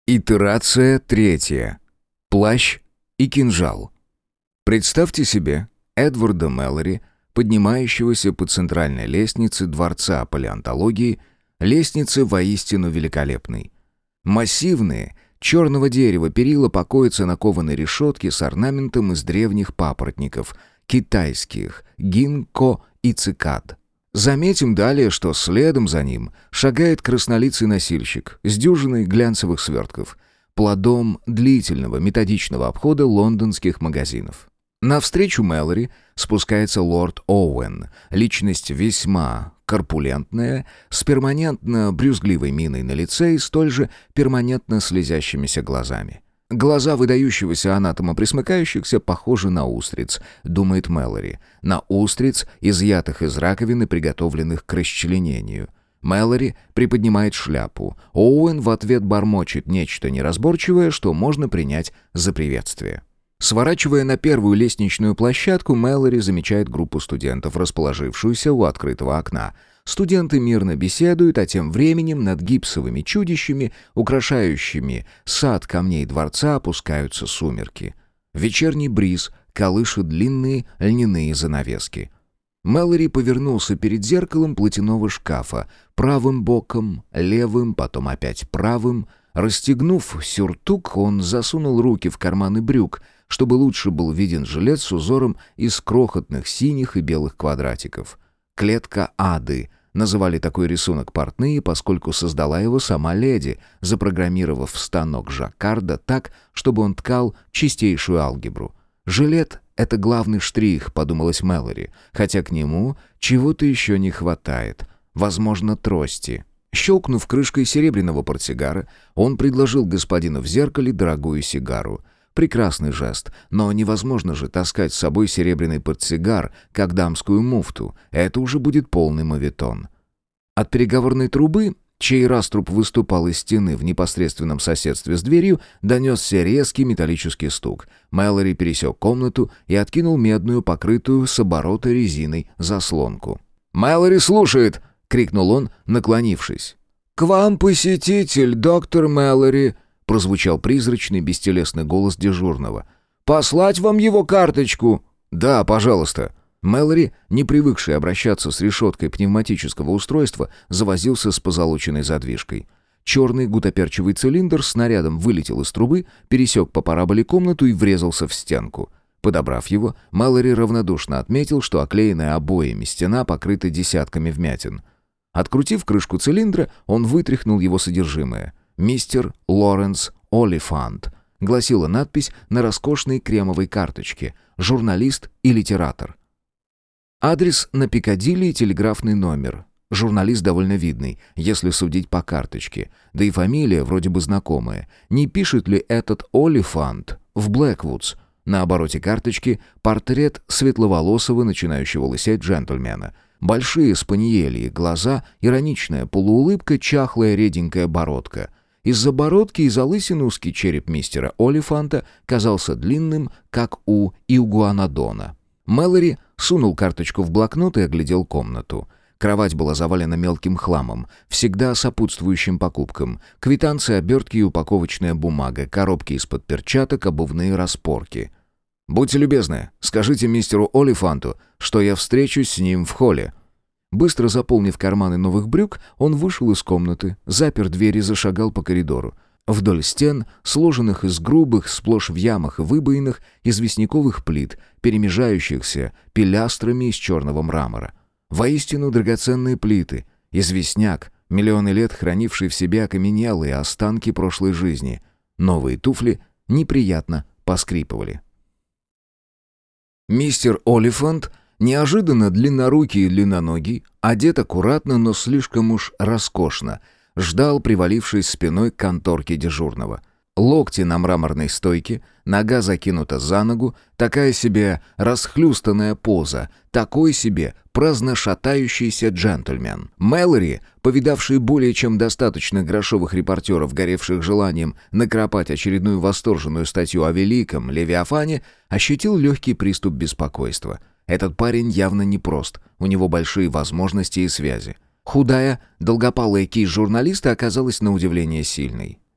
Итерация третья. Плащ и кинжал. Представьте себе Эдварда Мэлори, поднимающегося по центральной лестнице Дворца палеонтологии, лестницы воистину великолепной. Массивные, черного дерева перила покоятся на кованой решетке с орнаментом из древних папоротников, китайских, гинко и цикад. Заметим далее, что следом за ним шагает краснолицый носильщик с дюжиной глянцевых свертков, плодом длительного методичного обхода лондонских магазинов. Навстречу Мэлори спускается лорд Оуэн, личность весьма корпулентная, с перманентно-брюзгливой миной на лице и столь же перманентно слезящимися глазами. Глаза выдающегося анатома пресмыкающихся похожи на устриц, думает Мэлори, на устриц, изъятых из раковины, приготовленных к расчленению. Мэлори приподнимает шляпу. Оуэн в ответ бормочет нечто неразборчивое, что можно принять за приветствие. Сворачивая на первую лестничную площадку, Мэлори замечает группу студентов, расположившуюся у открытого окна. Студенты мирно беседуют, а тем временем над гипсовыми чудищами, украшающими сад камней дворца, опускаются сумерки. Вечерний бриз колышет длинные льняные занавески. Мэлори повернулся перед зеркалом платяного шкафа, правым боком, левым, потом опять правым. Расстегнув сюртук, он засунул руки в карманы брюк, чтобы лучше был виден жилет с узором из крохотных синих и белых квадратиков. «Клетка ады» называли такой рисунок портные, поскольку создала его сама леди, запрограммировав станок жаккарда так, чтобы он ткал чистейшую алгебру. «Жилет — это главный штрих», — подумалось Мэлори, хотя к нему чего-то еще не хватает. Возможно, трости. Щелкнув крышкой серебряного портсигара, он предложил господину в зеркале дорогую сигару. Прекрасный жест, но невозможно же таскать с собой серебряный портсигар, как дамскую муфту. Это уже будет полный моветон. От переговорной трубы, чей раструб выступал из стены в непосредственном соседстве с дверью, донесся резкий металлический стук. Мэлори пересек комнату и откинул медную, покрытую с оборота резиной, заслонку. «Мэлори слушает!» — крикнул он, наклонившись. «К вам посетитель, доктор Мэлори!» — прозвучал призрачный бестелесный голос дежурного. «Послать вам его карточку?» «Да, пожалуйста». Мэлори, не привыкший обращаться с решеткой пневматического устройства, завозился с позолоченной задвижкой. Черный гутоперчивый цилиндр с снарядом вылетел из трубы, пересек по параболе комнату и врезался в стенку. Подобрав его, Мэлори равнодушно отметил, что оклеенная обоями стена покрыта десятками вмятин. Открутив крышку цилиндра, он вытряхнул его содержимое. «Мистер Лоренс Олифант», — гласила надпись на роскошной кремовой карточке, «журналист и литератор». Адрес на Пикадилли и телеграфный номер. Журналист довольно видный, если судить по карточке. Да и фамилия вроде бы знакомая. Не пишет ли этот Олифант в Блэквудс? На обороте карточки портрет светловолосого, начинающего лысеть джентльмена. Большие спаниельи глаза, ироничная полуулыбка, чахлая реденькая бородка. Из-за бородки и залысины узкий череп мистера Олифанта казался длинным, как у игуанодона. Мэлори сунул карточку в блокнот и оглядел комнату. Кровать была завалена мелким хламом, всегда сопутствующим покупкам. Квитанции, обертки и упаковочная бумага, коробки из-под перчаток, обувные распорки. «Будьте любезны, скажите мистеру Олифанту, что я встречусь с ним в холле». Быстро заполнив карманы новых брюк, он вышел из комнаты, запер дверь и зашагал по коридору. Вдоль стен, сложенных из грубых, сплошь в ямах и выбоинах, известняковых плит, перемежающихся пилястрами из черного мрамора. Воистину драгоценные плиты, известняк, миллионы лет хранивший в себе окаменелые останки прошлой жизни. Новые туфли неприятно поскрипывали. Мистер Олифант, неожиданно длиннорукий и длинноногий, одет аккуратно, но слишком уж роскошно, ждал, привалившись спиной к конторке дежурного. Локти на мраморной стойке, нога закинута за ногу, такая себе расхлюстанная поза, такой себе праздно шатающийся джентльмен. Мэлори, повидавший более чем достаточно грошовых репортеров, горевших желанием накропать очередную восторженную статью о великом Левиафане, ощутил легкий приступ беспокойства. Этот парень явно непрост, у него большие возможности и связи. Худая, долгопалая кисть журналиста оказалась на удивление сильной.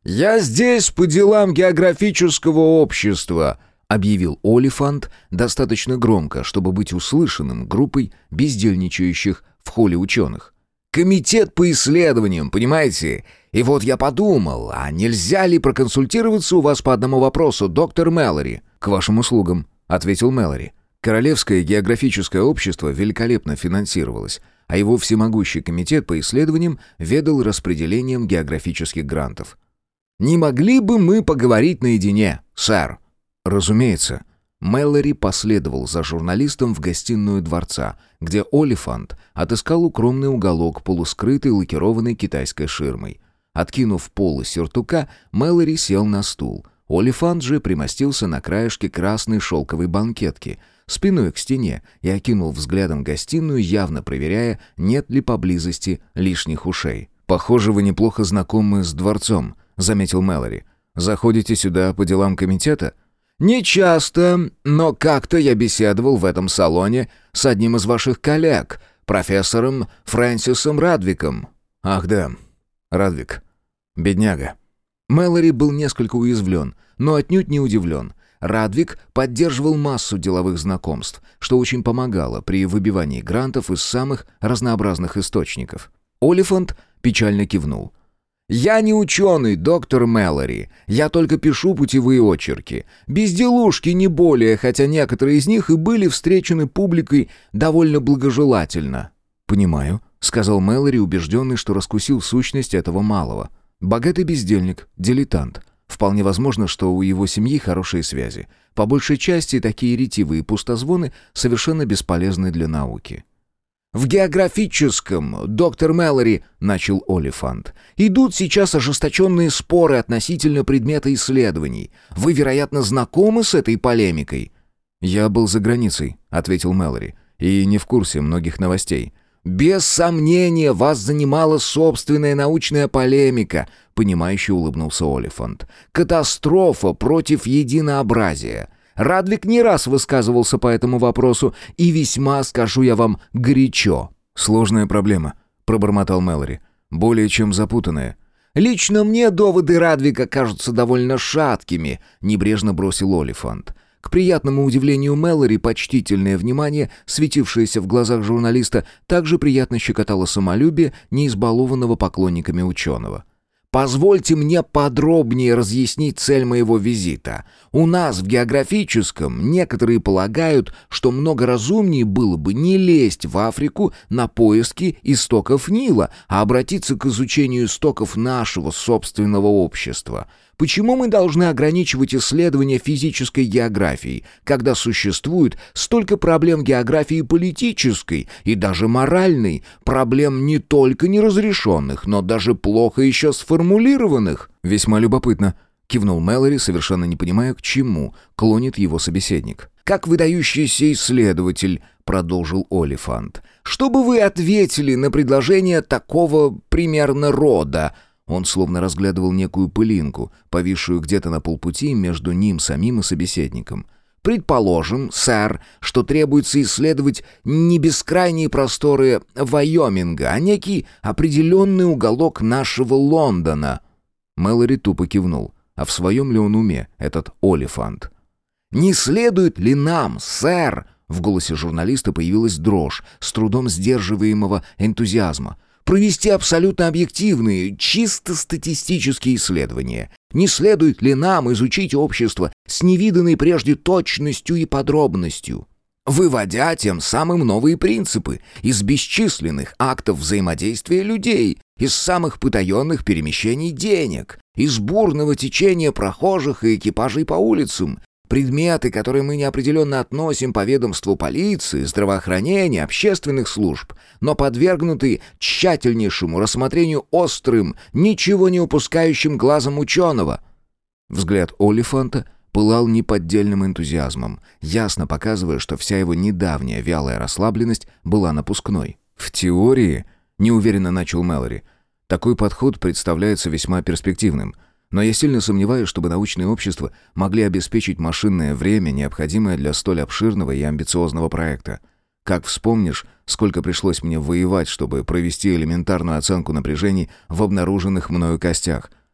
«Я здесь по делам географического общества», — объявил Олифант достаточно громко, чтобы быть услышанным группой бездельничающих в холле ученых. «Комитет по исследованиям, понимаете? И вот я подумал, а нельзя ли проконсультироваться у вас по одному вопросу, доктор Мэлори?» «К вашим услугам», — ответил Мэлори. Королевское географическое общество великолепно финансировалось, а его всемогущий комитет по исследованиям ведал распределением географических грантов. «Не могли бы мы поговорить наедине, сэр?» «Разумеется». Мэлори последовал за журналистом в гостиную дворца, где Олифант отыскал укромный уголок, полускрытый лакированной китайской ширмой. Откинув полы сюртука, Мэлори сел на стул. Олифант же примостился на краешке красной шелковой банкетки, спиной к стене, и окинул взглядом гостиную, явно проверяя, нет ли поблизости лишних ушей. «Похоже, вы неплохо знакомы с дворцом», — заметил Мэлори. «Заходите сюда по делам комитета?» «Не часто, но как-то я беседовал в этом салоне с одним из ваших коллег, профессором Фрэнсисом Радвиком». «Ах да, Радвик. Бедняга». Мэлори был несколько уязвлен, но отнюдь не удивлен. Радвик поддерживал массу деловых знакомств, что очень помогало при выбивании грантов из самых разнообразных источников. Олифант печально кивнул. «Я не ученый, доктор Мэлори. Я только пишу путевые очерки. Безделушки не более, хотя некоторые из них и были встречены публикой довольно благожелательно». «Понимаю», — сказал Мэлори, убежденный, что раскусил сущность этого малого. «Богатый бездельник, дилетант. Вполне возможно, что у его семьи хорошие связи. По большей части такие ретивые пустозвоны совершенно бесполезны для науки». «В географическом, доктор Мэлори, — начал Олифант, — идут сейчас ожесточенные споры относительно предмета исследований. Вы, вероятно, знакомы с этой полемикой?» «Я был за границей», — ответил Мэлори, — «и не в курсе многих новостей». «Без сомнения, вас занимала собственная научная полемика», — понимающе улыбнулся Олифант. «Катастрофа против единообразия. Радвик не раз высказывался по этому вопросу, и весьма, скажу я вам, горячо». «Сложная проблема», — пробормотал Мэлори. «Более чем запутанная». «Лично мне доводы Радвика кажутся довольно шаткими», — небрежно бросил Олифант. К приятному удивлению Мэлори почтительное внимание, светившееся в глазах журналиста, также приятно щекотало самолюбие неизбалованного поклонниками ученого. «Позвольте мне подробнее разъяснить цель моего визита. У нас в географическом некоторые полагают, что много разумнее было бы не лезть в Африку на поиски истоков Нила, а обратиться к изучению истоков нашего собственного общества. Почему мы должны ограничивать исследования физической географией, когда существует столько проблем географии политической и даже моральной, проблем не только неразрешенных, но даже плохо еще сформулированных?» «Весьма любопытно», — кивнул Мэлори, совершенно не понимая, к чему клонит его собеседник. «Как выдающийся исследователь», — продолжил Олифант, — «что бы вы ответили на предложение такого примерно рода?» Он словно разглядывал некую пылинку, повисшую где-то на полпути между ним самим и собеседником. «Предположим, сэр, что требуется исследовать не бескрайние просторы Вайоминга, а некий определенный уголок нашего Лондона». Мэлори тупо кивнул. А в своем ли он уме, этот Олифант? «Не следует ли нам, сэр?» В голосе журналиста появилась дрожь, с трудом сдерживаемого энтузиазма. «Провести абсолютно объективные, чисто статистические исследования. Не следует ли нам изучить общество с невиданной прежде точностью и подробностью, выводя тем самым новые принципы из бесчисленных актов взаимодействия людей, из самых потаенных перемещений денег, из бурного течения прохожих и экипажей по улицам, предметы, которые мы неопределенно относим по ведомству полиции, здравоохранения, общественных служб, но подвергнуты тщательнейшему рассмотрению острым, ничего не упускающим глазом ученого». Взгляд Олифанта пылал неподдельным энтузиазмом, ясно показывая, что вся его недавняя вялая расслабленность была напускной. «В теории», — неуверенно начал Мэлори, — «такой подход представляется весьма перспективным. Но я сильно сомневаюсь, чтобы научные общества могли обеспечить машинное время, необходимое для столь обширного и амбициозного проекта. Как вспомнишь, сколько пришлось мне воевать, чтобы провести элементарную оценку напряжений в обнаруженных мною костях.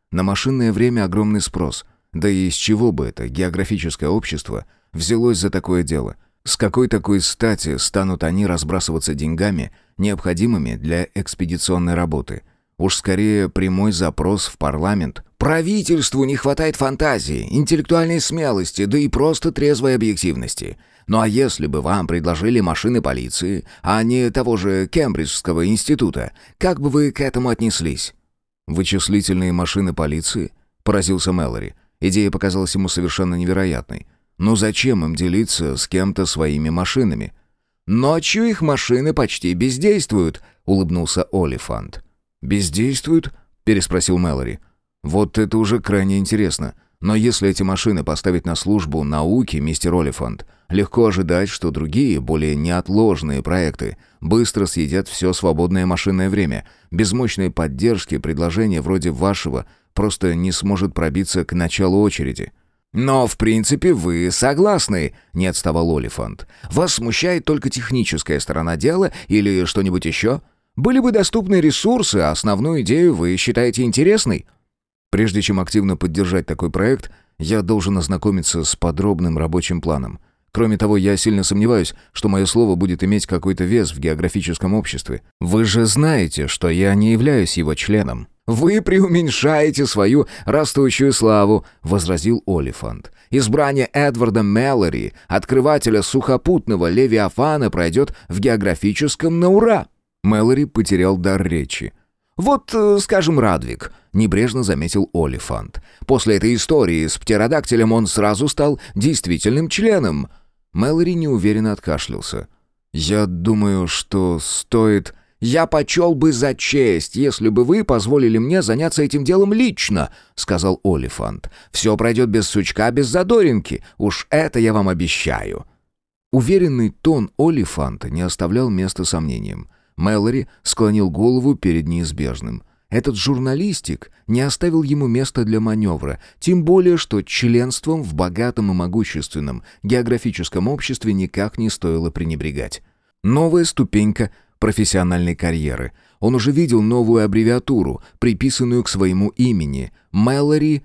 На машинное время огромный спрос. Да и из чего бы это географическое общество взялось за такое дело? С какой такой стати станут они разбрасываться деньгами, необходимыми для экспедиционной работы? Уж скорее прямой запрос в парламент. Правительству не хватает фантазии, интеллектуальной смелости, да и просто трезвой объективности. Ну а если бы вам предложили машины полиции, а не того же Кембриджского института, как бы вы к этому отнеслись? «Вычислительные машины полиции?» — поразился Мэлори. Идея показалась ему совершенно невероятной. «Ну зачем им делиться с кем-то своими машинами?» «Ночью их машины почти бездействуют», — улыбнулся Олифант. «Бездействуют?» — переспросил Мэлори. «Вот это уже крайне интересно. Но если эти машины поставить на службу науки, мистер Олифант, легко ожидать, что другие, более неотложные проекты быстро съедят все свободное машинное время. Без мощной поддержки предложение вроде вашего просто не сможет пробиться к началу очереди». «Но, в принципе, вы согласны», — не отставал Олифант. «Вас смущает только техническая сторона дела или что-нибудь еще? Были бы доступны ресурсы, а основную идею вы считаете интересной?» «Прежде чем активно поддержать такой проект, я должен ознакомиться с подробным рабочим планом. Кроме того, я сильно сомневаюсь, что мое слово будет иметь какой-то вес в географическом обществе. Вы же знаете, что я не являюсь его членом». «Вы преуменьшаете свою растущую славу», — возразил Олифант. «Избрание Эдварда Мэлори, открывателя сухопутного Левиафана, пройдет в географическом на ура». Мэлори потерял дар речи. «Вот, скажем, Радвик», — небрежно заметил Олифант. «После этой истории с птеродактилем он сразу стал действительным членом». Мэлори неуверенно откашлялся. «Я думаю, что стоит...» «Я почел бы за честь, если бы вы позволили мне заняться этим делом лично», — сказал Олифант. «Все пройдет без сучка, без задоринки. Уж это я вам обещаю». Уверенный тон Олифанта не оставлял места сомнениям. Мэлори склонил голову перед неизбежным. Этот журналистик не оставил ему места для маневра, тем более, что членством в богатом и могущественном географическом обществе никак не стоило пренебрегать. Новая ступенька профессиональной карьеры. Он уже видел новую аббревиатуру, приписанную к своему имени — Мэлори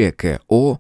ЧКО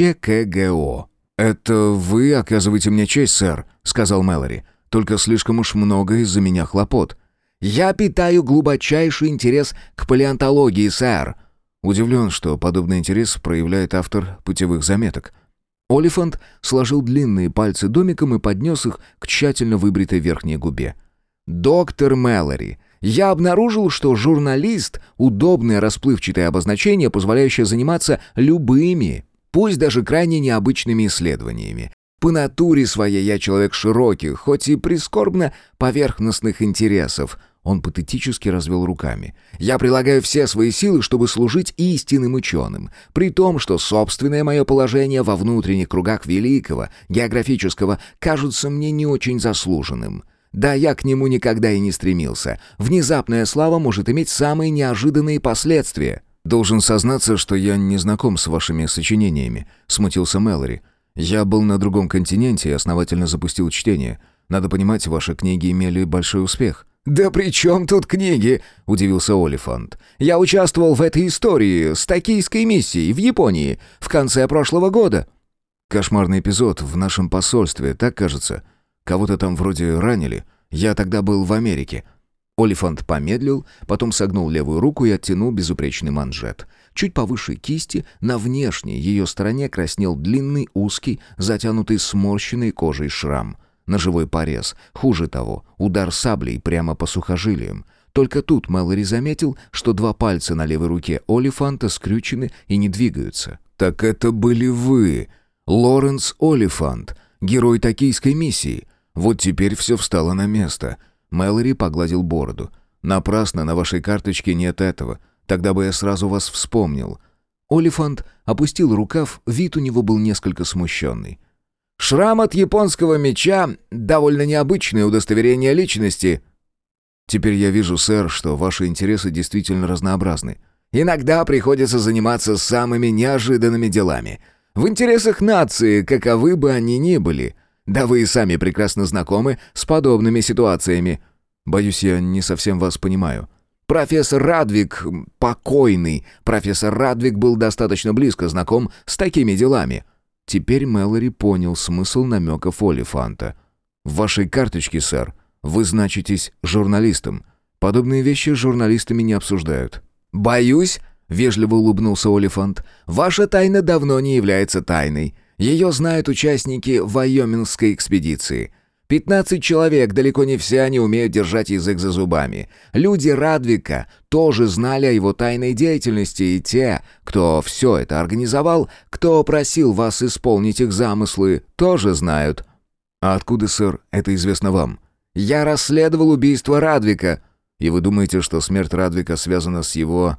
ЧКГО. «Это вы оказываете мне честь, сэр», — сказал Мэлори. «Только слишком уж много из-за меня хлопот». «Я питаю глубочайший интерес к палеонтологии, сэр». Удивлен, что подобный интерес проявляет автор путевых заметок. Олифант сложил длинные пальцы домиком и поднес их к тщательно выбритой верхней губе. «Доктор Мэлори, я обнаружил, что журналист — удобное расплывчатое обозначение, позволяющее заниматься любыми, пусть даже крайне необычными исследованиями. По натуре своей я человек широких, хоть и прискорбно поверхностных интересов». Он патетически развел руками. «Я прилагаю все свои силы, чтобы служить истинным ученым, при том, что собственное мое положение во внутренних кругах великого, географического, кажется мне не очень заслуженным. Да, я к нему никогда и не стремился. Внезапная слава может иметь самые неожиданные последствия». «Должен сознаться, что я не знаком с вашими сочинениями», — смутился Мэлори. «Я был на другом континенте и основательно запустил чтение. Надо понимать, ваши книги имели большой успех». «Да при чем тут книги?» — удивился Олифант. «Я участвовал в этой истории с токийской миссией в Японии в конце прошлого года». «Кошмарный эпизод в нашем посольстве, так кажется. Кого-то там вроде ранили. Я тогда был в Америке». Олифант помедлил, потом согнул левую руку и оттянул безупречный манжет. Чуть повыше кисти, на внешней ее стороне краснел длинный, узкий, затянутый сморщенной кожей шрам. Ножевой порез. Хуже того, удар саблей прямо по сухожилиям. Только тут Мэлори заметил, что два пальца на левой руке Олифанта скрючены и не двигаются. «Так это были вы, Лоренс Олифант, герой токийской миссии. Вот теперь все встало на место». Мэлори погладил бороду. «Напрасно на вашей карточке нет этого. Тогда бы я сразу вас вспомнил». Олифант опустил рукав, вид у него был несколько смущенный. «Шрам от японского меча — довольно необычное удостоверение личности». «Теперь я вижу, сэр, что ваши интересы действительно разнообразны. Иногда приходится заниматься самыми неожиданными делами. В интересах нации, каковы бы они ни были. Да вы и сами прекрасно знакомы с подобными ситуациями». «Боюсь, я не совсем вас понимаю». Профессор Радвик, покойный профессор Радвик был достаточно близко знаком с такими делами». Теперь Мэлори понял смысл намеков Олифанта. «В вашей карточке, сэр, вы значитесь журналистом. Подобные вещи с журналистами не обсуждают». «Боюсь», — вежливо улыбнулся Олифант, — «ваша тайна давно не является тайной. Ее знают участники Вайомингской экспедиции. 15 человек, далеко не все они умеют держать язык за зубами. Люди Радвика тоже знали о его тайной деятельности, и те, кто все это организовал, кто просил вас исполнить их замыслы, тоже знают». «А откуда, сэр, это известно вам?» «Я расследовал убийство Радвика». «И вы думаете, что смерть Радвика связана с его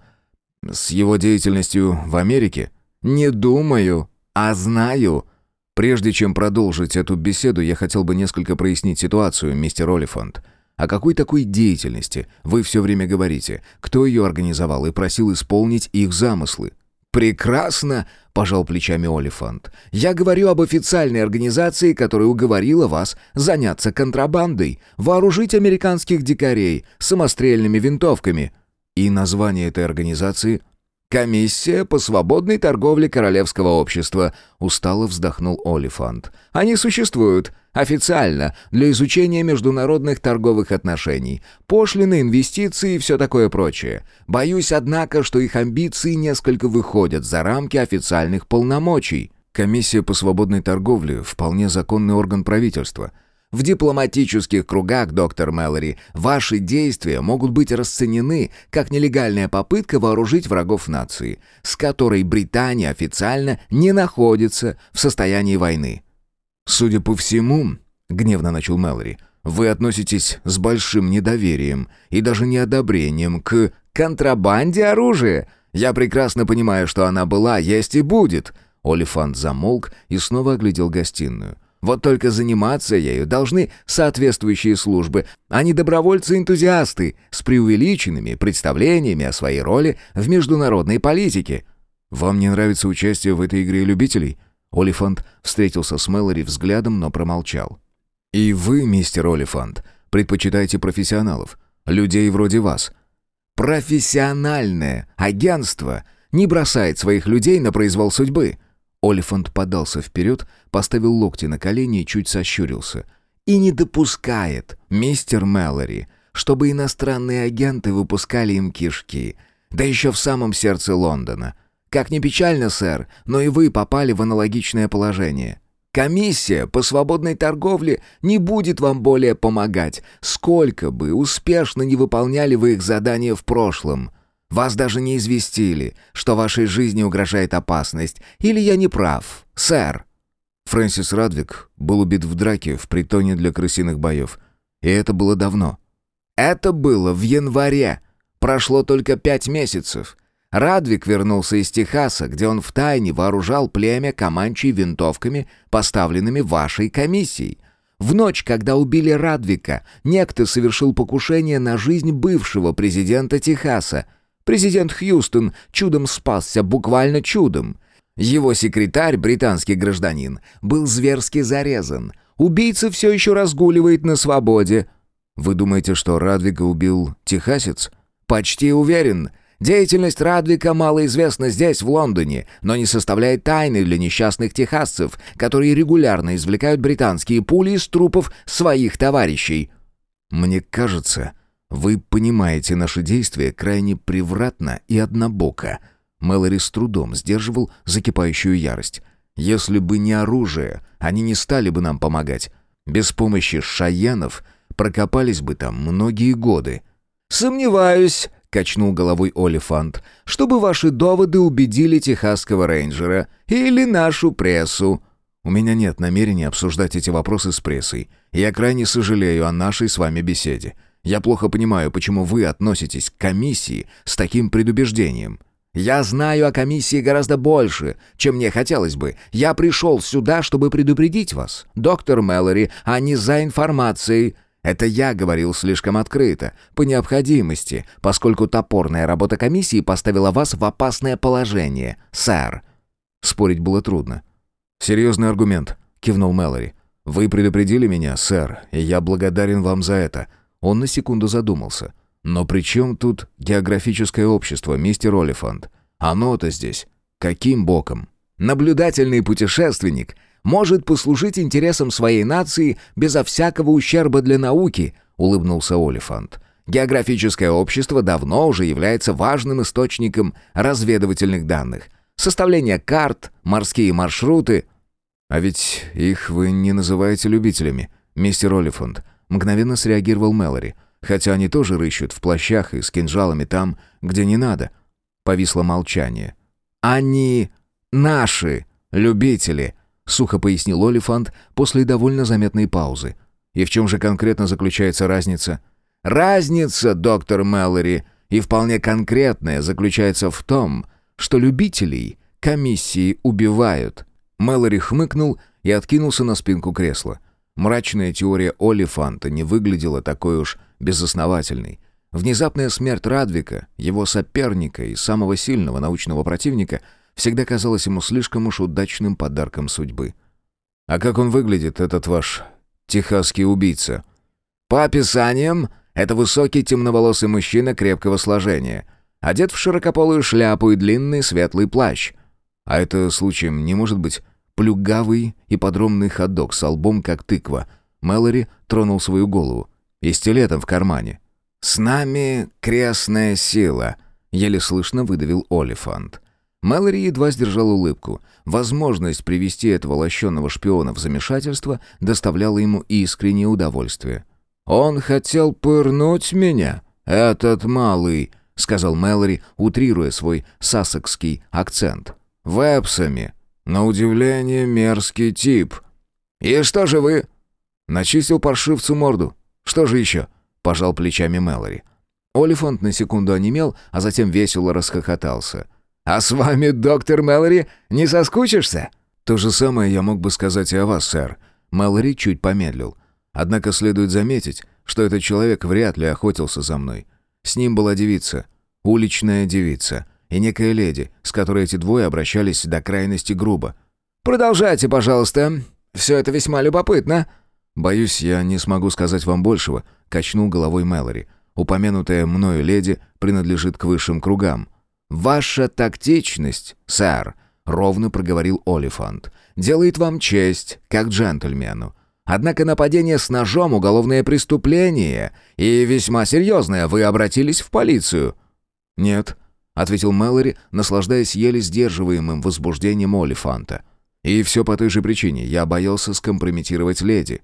деятельностью в Америке?» «Не думаю, а знаю». «Прежде чем продолжить эту беседу, я хотел бы несколько прояснить ситуацию, мистер Олифант. О какой такой деятельности вы все время говорите? Кто ее организовал и просил исполнить их замыслы?» «Прекрасно!» — пожал плечами Олифант. «Я говорю об официальной организации, которая уговорила вас заняться контрабандой, вооружить американских дикарей самострельными винтовками». «И название этой организации?» «Комиссия по свободной торговле Королевского общества», — устало вздохнул Олифант. «Они существуют официально для изучения международных торговых отношений, пошлины, инвестиции и все такое прочее. Боюсь, однако, что их амбиции несколько выходят за рамки официальных полномочий». «Комиссия по свободной торговле — вполне законный орган правительства». «В дипломатических кругах, доктор Мэлори, ваши действия могут быть расценены как нелегальная попытка вооружить врагов нации, с которой Британия официально не находится в состоянии войны». «Судя по всему, — гневно начал Мэлори, — вы относитесь с большим недоверием и даже неодобрением к контрабанде оружия. Я прекрасно понимаю, что она была, есть и будет». Олифант замолк и снова оглядел гостиную. «Вот только заниматься ею должны соответствующие службы, а не добровольцы-энтузиасты с преувеличенными представлениями о своей роли в международной политике». «Вам не нравится участие в этой игре любителей?» Олифант встретился с Мэлори взглядом, но промолчал. «И вы, мистер Олифант, предпочитаете профессионалов, людей вроде вас». «Профессиональное агентство не бросает своих людей на произвол судьбы». Олифант подался вперед, поставил локти на колени и чуть сощурился. «И не допускает, мистер Мэлори, чтобы иностранные агенты выпускали им кишки, да еще в самом сердце Лондона. Как ни печально, сэр, но и вы попали в аналогичное положение. Комиссия по свободной торговле не будет вам более помогать, сколько бы успешно не выполняли вы их задания в прошлом. Вас даже не известили, что вашей жизни угрожает опасность. Или я не прав, сэр?» Фрэнсис Радвик был убит в драке в притоне для крысиных боев. И это было давно. «Это было в январе. Прошло только 5 месяцев. Радвик вернулся из Техаса, где он втайне вооружал племя команчей винтовками, поставленными вашей комиссией. В ночь, когда убили Радвика, некто совершил покушение на жизнь бывшего президента Техаса. Президент Хьюстон чудом спасся, буквально чудом. Его секретарь, британский гражданин, был зверски зарезан. Убийца все еще разгуливает на свободе». «Вы думаете, что Радвика убил техасец?» «Почти уверен. Деятельность Радвика малоизвестна здесь, в Лондоне, но не составляет тайны для несчастных техасцев, которые регулярно извлекают британские пули из трупов своих товарищей». «Мне кажется, вы понимаете наши действия крайне превратно и однобоко». Мэлори с трудом сдерживал закипающую ярость. «Если бы не оружие, они не стали бы нам помогать. Без помощи шаянов прокопались бы там многие годы». «Сомневаюсь», — качнул головой Олифант, «чтобы ваши доводы убедили техасского рейнджера или нашу прессу». «У меня нет намерения обсуждать эти вопросы с прессой. Я крайне сожалею о нашей с вами беседе. Я плохо понимаю, почему вы относитесь к комиссии с таким предубеждением». «Я знаю о комиссии гораздо больше, чем мне хотелось бы. Я пришел сюда, чтобы предупредить вас, доктор Мэлори, а не за информацией. Это я говорил слишком открыто, по необходимости, поскольку топорная работа комиссии поставила вас в опасное положение, сэр». Спорить было трудно. «Серьезный аргумент», — кивнул Мэлори. «Вы предупредили меня, сэр, и я благодарен вам за это». Он на секунду задумался. «Но при чем тут географическое общество, мистер Олифант? Оно-то здесь каким боком?» Наблюдательный путешественник может послужить интересам своей нации безо всякого ущерба для науки, улыбнулся Олифант. Географическое общество давно уже является важным источником разведывательных данных. Составление карт, морские маршруты. «А ведь их вы не называете любителями, мистер Олифант», — мгновенно среагировал Мэлори. «Хотя они тоже рыщут в плащах и с кинжалами там, где не надо». Повисло молчание. «Они наши любители», — сухо пояснил Олифант после довольно заметной паузы. «И в чем же конкретно заключается разница?» «Разница, доктор Мэлори, и вполне конкретная, заключается в том, что любителей комиссии убивают». Мэлори хмыкнул и откинулся на спинку кресла. Мрачная теория Олифанта не выглядела такой уж безосновательной. Внезапная смерть Радвика, его соперника и самого сильного научного противника, всегда казалась ему слишком уж удачным подарком судьбы. «А как он выглядит, этот ваш техасский убийца?» «По описаниям, это высокий темноволосый мужчина крепкого сложения, одет в широкополую шляпу и длинный светлый плащ». «А это, случаем, не может быть плюгавый и подробный ходок с лбом, как тыква?» Мэлори тронул свою голову. «И стилетом в кармане». «С нами крестная сила», — еле слышно выдавил Олифант. Мэлори едва сдержал улыбку. Возможность привести этого лощеного шпиона в замешательство доставляла ему искреннее удовольствие. «Он хотел пырнуть меня, этот малый», — сказал Мэлори, утрируя свой сассекский акцент. «Вепсами. На удивление мерзкий тип». «И что же вы?» «Начистил паршивцу морду. Что же еще?» — пожал плечами Мэлори. Олифант на секунду онемел, а затем весело расхохотался. «А с вами, доктор Мэлори, не соскучишься?» «То же самое я мог бы сказать и о вас, сэр». Мэлори чуть помедлил. «Однако следует заметить, что этот человек вряд ли охотился за мной. С ним была девица, уличная девица, и некая леди, с которой эти двое обращались до крайности грубо». «Продолжайте, пожалуйста. Все это весьма любопытно». «Боюсь, я не смогу сказать вам большего», — качнул головой Мэлори. «Упомянутая мною леди принадлежит к высшим кругам». «Ваша тактичность, сэр», — ровно проговорил Олифант, — «делает вам честь, как джентльмену. Однако нападение с ножом — уголовное преступление, и весьма серьезное. Вы обратились в полицию?» «Нет», — ответил Мэлори, наслаждаясь еле сдерживаемым возбуждением Олифанта. «И все по той же причине. Я боялся скомпрометировать леди».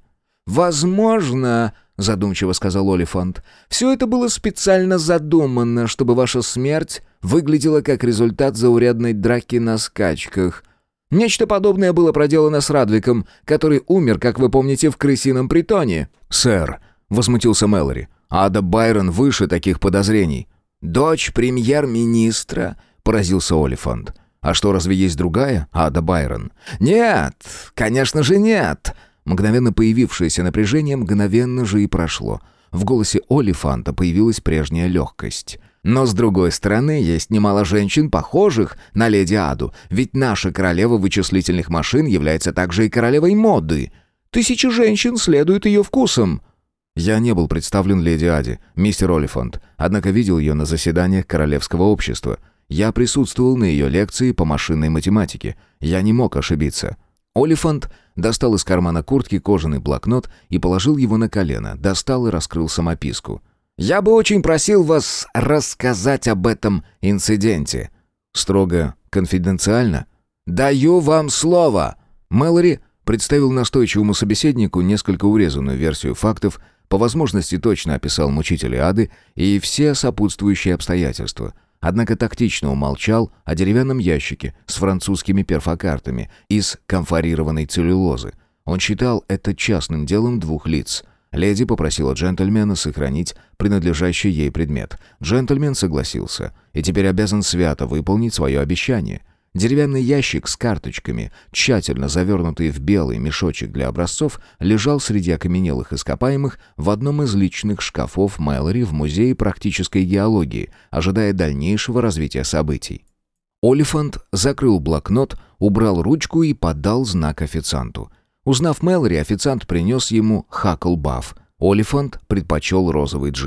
«Возможно», — задумчиво сказал Олифант, — «все это было специально задумано, чтобы ваша смерть выглядела как результат заурядной драки на скачках. Нечто подобное было проделано с Радвиком, который умер, как вы помните, в крысином притоне». «Сэр», — возмутился Мэлори, — «Ада Байрон выше таких подозрений». «Дочь премьер-министра», — поразился Олифант. «А что, разве есть другая Ада Байрон?» «Нет, конечно же нет». Мгновенно появившееся напряжение мгновенно же и прошло. В голосе Олифанта появилась прежняя легкость. «Но с другой стороны, есть немало женщин, похожих на леди Аду, ведь наша королева вычислительных машин является также и королевой моды. Тысячи женщин следуют ее вкусам». «Я не был представлен леди Аде, мистер Олифант, однако видел ее на заседаниях Королевского общества. Я присутствовал на ее лекции по машинной математике. Я не мог ошибиться». Олифант достал из кармана куртки кожаный блокнот и положил его на колено, достал и раскрыл самописку. «Я бы очень просил вас рассказать об этом инциденте». «Строго конфиденциально?» «Даю вам слово». Мэлори представил настойчивому собеседнику несколько урезанную версию фактов, по возможности точно описал мучителя Ады и все сопутствующие обстоятельства. Однако тактично умолчал о деревянном ящике с французскими перфокартами из камфорированной целлюлозы. Он считал это частным делом двух лиц. Леди попросила джентльмена сохранить принадлежащий ей предмет. Джентльмен согласился и теперь обязан свято выполнить свое обещание. Деревянный ящик с карточками, тщательно завернутый в белый мешочек для образцов, лежал среди окаменелых ископаемых в одном из личных шкафов Мэлори в Музее практической геологии, ожидая дальнейшего развития событий. Олифант закрыл блокнот, убрал ручку и подал знак официанту. Узнав Мэлори, официант принес ему Хакклбаф. Олифант предпочел розовый джин.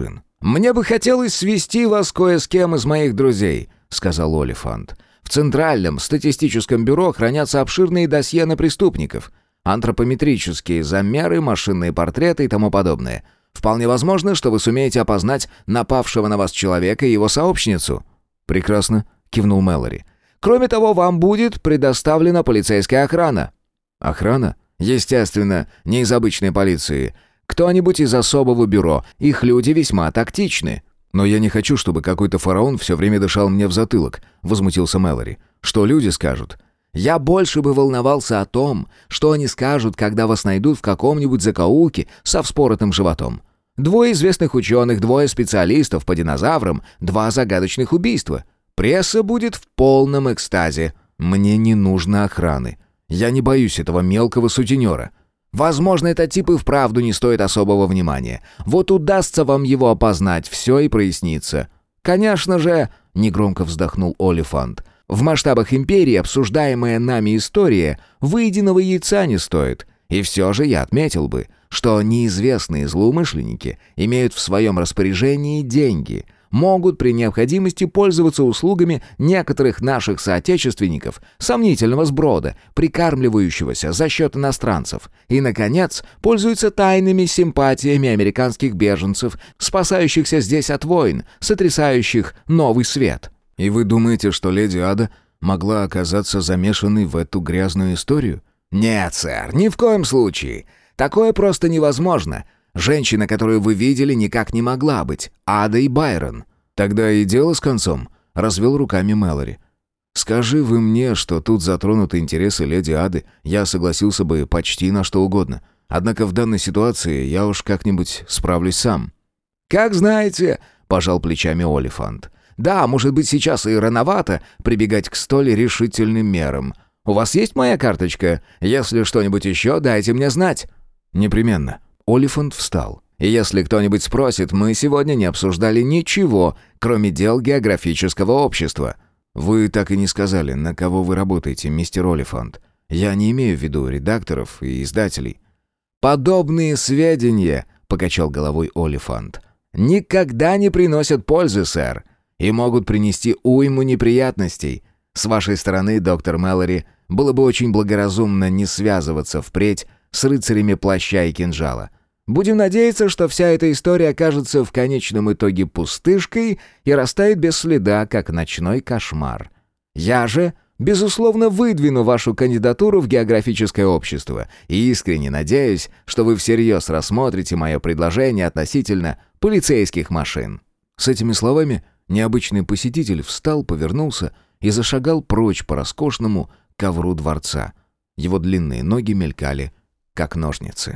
«Мне бы хотелось свести вас кое с кем из моих друзей», — сказал Олифант. «В Центральном статистическом бюро хранятся обширные досье на преступников, антропометрические замеры, машинные портреты и тому подобное. Вполне возможно, что вы сумеете опознать напавшего на вас человека и его сообщницу». «Прекрасно», — кивнул Мэлори. «Кроме того, вам будет предоставлена полицейская охрана». «Охрана? Естественно, не из обычной полиции. Кто-нибудь из особого бюро. Их люди весьма тактичны». «Но я не хочу, чтобы какой-то фараон все время дышал мне в затылок», — возмутился Мэлори. «Что люди скажут?» «Я больше бы волновался о том, что они скажут, когда вас найдут в каком-нибудь закоулке со вспоротым животом. 2 известных ученых, 2 специалистов по динозаврам, 2 загадочных убийства. Пресса будет в полном экстазе. Мне не нужно охраны. Я не боюсь этого мелкого сутенера. Возможно, этот тип и вправду не стоит особого внимания. Вот удастся вам его опознать, все и прояснится. Конечно же, негромко вздохнул Олифант, в масштабах империи обсуждаемая нами история выеденного яйца не стоит. И все же я отметил бы, что неизвестные злоумышленники имеют в своем распоряжении деньги, могут при необходимости пользоваться услугами некоторых наших соотечественников сомнительного сброда, прикармливающегося за счет иностранцев, и, наконец, пользуются тайными симпатиями американских беженцев, спасающихся здесь от войн, сотрясающих новый свет». «И вы думаете, что леди Ада могла оказаться замешанной в эту грязную историю?» «Нет, сэр, ни в коем случае. Такое просто невозможно. Женщина, которую вы видели, никак не могла быть Адой Байрон». «Тогда и дело с концом», — развел руками Мэлори. «Скажи вы мне, что тут затронуты интересы леди Ады, я согласился бы почти на что угодно. Однако в данной ситуации я уж как-нибудь справлюсь сам». «Как знаете», — пожал плечами Олифант. «Да, может быть, сейчас и рановато прибегать к столь решительным мерам. У вас есть моя карточка? Если что-нибудь еще, дайте мне знать». «Непременно». Олифант встал. «И если кто-нибудь спросит, мы сегодня не обсуждали ничего, кроме дел географического общества». «Вы так и не сказали, на кого вы работаете, мистер Олифант. Я не имею в виду редакторов и издателей». «Подобные сведения», — покачал головой Олифант, — «никогда не приносят пользы, сэр, и могут принести уйму неприятностей. С вашей стороны, доктор Мэлори, было бы очень благоразумно не связываться впредь с рыцарями плаща и кинжала. Будем надеяться, что вся эта история окажется в конечном итоге пустышкой и растает без следа, как ночной кошмар. Я же, безусловно, выдвину вашу кандидатуру в географическое общество и искренне надеюсь, что вы всерьез рассмотрите мое предложение относительно полицейских машин». С этими словами необычный посетитель встал, повернулся и зашагал прочь по роскошному ковру дворца. Его длинные ноги мелькали, как ножницы.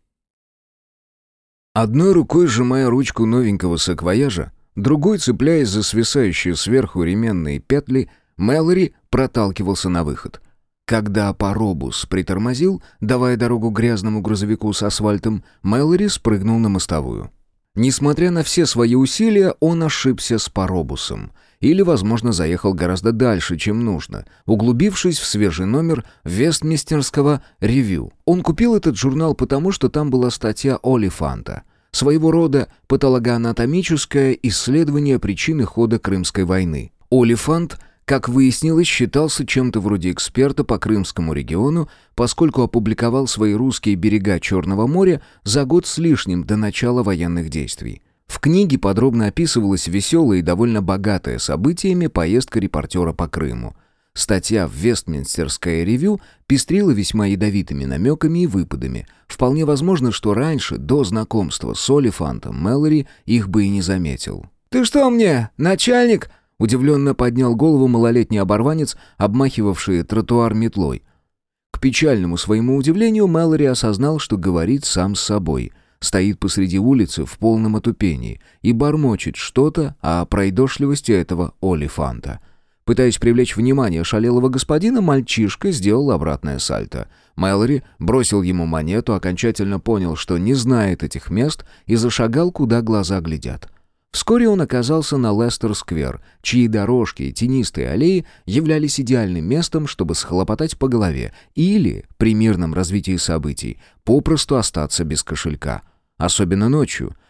Одной рукой сжимая ручку новенького саквояжа, другой, цепляясь за свисающие сверху ременные петли, Мэлори проталкивался на выход. Когда паробус притормозил, давая дорогу грязному грузовику с асфальтом, Мэлори спрыгнул на мостовую. Несмотря на все свои усилия, он ошибся с паробусом. Или, возможно, заехал гораздо дальше, чем нужно, углубившись в свежий номер Вестминстерского ревью. Он купил этот журнал потому, что там была статья Олифанта, своего рода патологоанатомическое исследование причины хода Крымской войны. Олифант, как выяснилось, считался чем-то вроде эксперта по Крымскому региону, поскольку опубликовал свои русские берега Черного моря за год с лишним до начала военных действий. В книге подробно описывалось веселое и довольно богатое событиями поездка репортера по Крыму. Статья в Вестминстерское ревью пестрила весьма ядовитыми намеками и выпадами. Вполне возможно, что раньше, до знакомства с Олифантом, Мэлори их бы и не заметил. «Ты что мне, начальник?» — удивленно поднял голову малолетний оборванец, обмахивавший тротуар метлой. К печальному своему удивлению Мэлори осознал, что говорит сам с собой — стоит посреди улицы в полном отупении и бормочет что-то о пройдошливости этого Олифанта. Пытаясь привлечь внимание шалелого господина, мальчишка сделал обратное сальто. Мэлори бросил ему монету, окончательно понял, что не знает этих мест, и зашагал, куда глаза глядят. Вскоре он оказался на Лестер-сквер, чьи дорожки и тенистые аллеи являлись идеальным местом, чтобы схлопотать по голове или, при мирном развитии событий, попросту остаться без кошелька. Особенно ночью.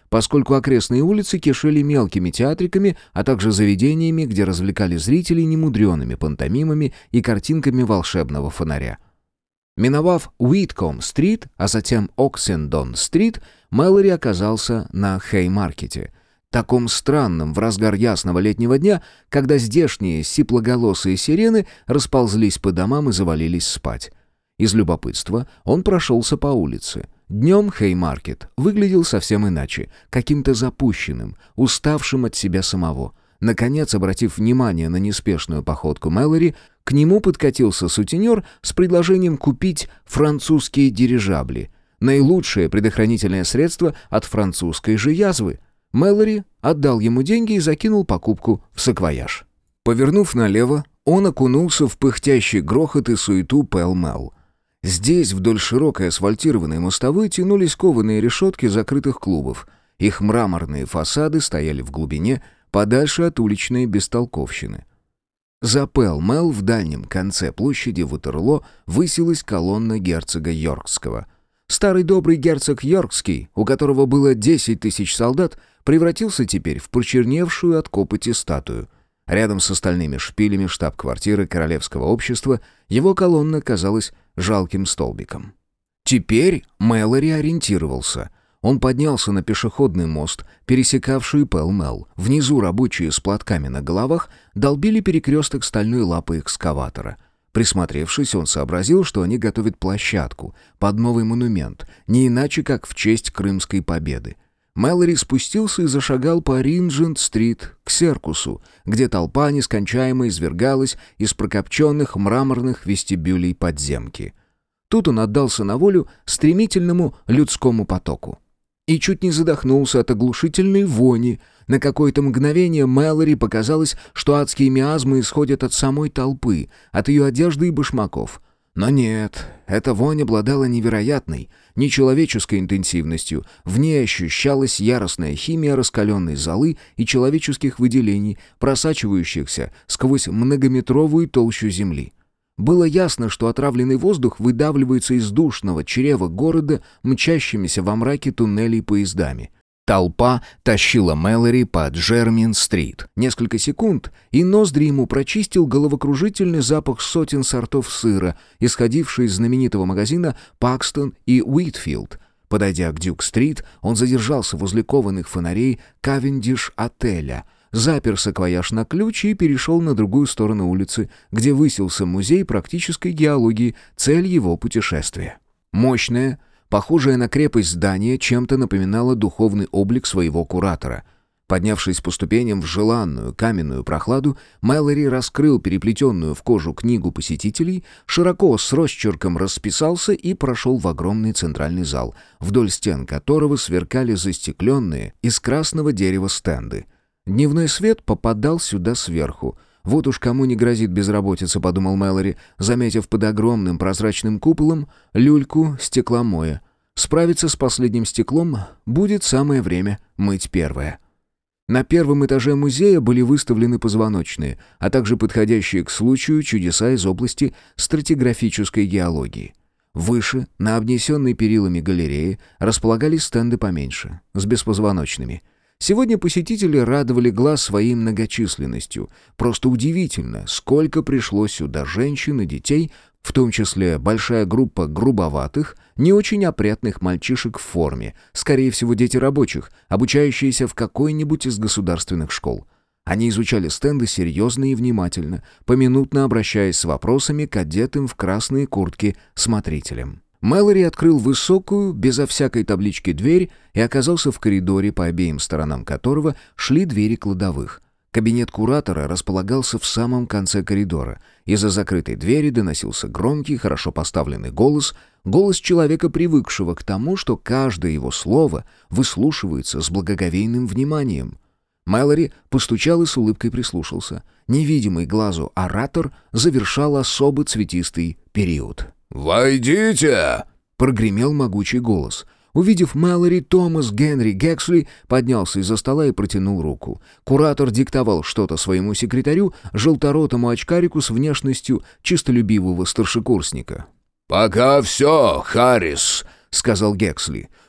поскольку окрестные улицы кишели мелкими театриками, а также заведениями, где развлекали зрителей немудреными пантомимами и картинками волшебного фонаря. Миновав Уиткомб-стрит, а затем Оксендон-стрит, Мэлори оказался на Хеймаркете, таком странном в разгар ясного летнего дня, когда здешние сиплоголосые сирены расползлись по домам и завалились спать. Из любопытства он прошелся по улице. Днем Хеймаркет выглядел совсем иначе, каким-то запущенным, уставшим от себя самого. Наконец, обратив внимание на неспешную походку Мэлори, к нему подкатился сутенер с предложением купить французские дирижабли, наилучшее предохранительное средство от французской же язвы. Мэлори отдал ему деньги и закинул покупку в саквояж. Повернув налево, он окунулся в пыхтящий грохот и суету Пэл-Мэл. Здесь вдоль широкой асфальтированной мостовой тянулись кованые решетки закрытых клубов. Их мраморные фасады стояли в глубине, подальше от уличной бестолковщины. За Пэл-Мэл в дальнем конце площади Ватерлоо высилась колонна герцога Йоркского. Старый добрый герцог Йоркский, у которого было 10 тысяч солдат, превратился теперь в почерневшую от копоти статую. Рядом с остальными шпилями штаб-квартиры Королевского общества его колонна казалась жалким столбиком. Теперь Мэлори ориентировался. Он поднялся на пешеходный мост, пересекавший Пэл-Мэл. Внизу рабочие с платками на головах долбили перекресток стальной лапой экскаватора. Присмотревшись, он сообразил, что они готовят площадку под новый монумент, не иначе как в честь Крымской победы. Мэлори спустился и зашагал по Ринджент-стрит к Серкусу, где толпа нескончаемо извергалась из прокопченных мраморных вестибюлей подземки. Тут он отдался на волю стремительному людскому потоку. И чуть не задохнулся от оглушительной вони. На какое-то мгновение Мэлори показалось, что адские миазмы исходят от самой толпы, от ее одежды и башмаков. Но нет, эта вонь обладала невероятной, нечеловеческой интенсивностью. В ней ощущалась яростная химия раскаленной золы и человеческих выделений, просачивающихся сквозь многометровую толщу земли. Было ясно, что отравленный воздух выдавливается из душного чрева города мчащимися во мраке туннелей поездами. Толпа тащила Мэлори по Джермин-стрит. Несколько секунд, и ноздри ему прочистил головокружительный запах сотен сортов сыра, исходивший из знаменитого магазина «Пакстон» и «Уитфилд». Подойдя к Дюк-стрит, он задержался возле кованых фонарей Кавендиш-отеля, запер саквояж на ключ и перешел на другую сторону улицы, где высился музей практической геологии, цель его путешествия. Мощное, похожее на крепость здание чем-то напоминало духовный облик своего куратора. Поднявшись по ступеням в желанную каменную прохладу, Мэлори раскрыл переплетенную в кожу книгу посетителей, широко с росчерком расписался и прошел в огромный центральный зал, вдоль стен которого сверкали застекленные из красного дерева стенды. Дневной свет попадал сюда сверху. «Вот уж кому не грозит безработица», — подумал Мэлори, заметив под огромным прозрачным куполом люльку стекломоя. Справиться с последним стеклом будет самое время мыть первое. На первом этаже музея были выставлены позвоночные, а также подходящие к случаю чудеса из области стратиграфической геологии. Выше, на обнесенной перилами галерее, располагались стенды поменьше, с беспозвоночными. Сегодня посетители радовали глаз своей многочисленностью. Просто удивительно, сколько пришло сюда женщин и детей, в том числе большая группа грубоватых, не очень опрятных мальчишек в форме, скорее всего дети рабочих, обучающиеся в какой-нибудь из государственных школ. Они изучали стенды серьезно и внимательно, поминутно обращаясь с вопросами к одетым в красные куртки смотрителям. Мэлори открыл высокую, безо всякой таблички дверь и оказался в коридоре, по обеим сторонам которого шли двери кладовых. Кабинет куратора располагался в самом конце коридора. Из-за закрытой двери доносился громкий, хорошо поставленный голос человека, привыкшего к тому, что каждое его слово выслушивается с благоговейным вниманием. Мэлори постучал и с улыбкой прислушался. Невидимый глазу оратор завершал особо цветистый период. «Войдите!» — прогремел могучий голос. Увидев Мэлори, Томас Генри Гексли поднялся из-за стола и протянул руку. Куратор диктовал что-то своему секретарю, желторотому очкарику с внешностью чистолюбивого старшекурсника. «Пока все, Харрис», — сказал Гексли.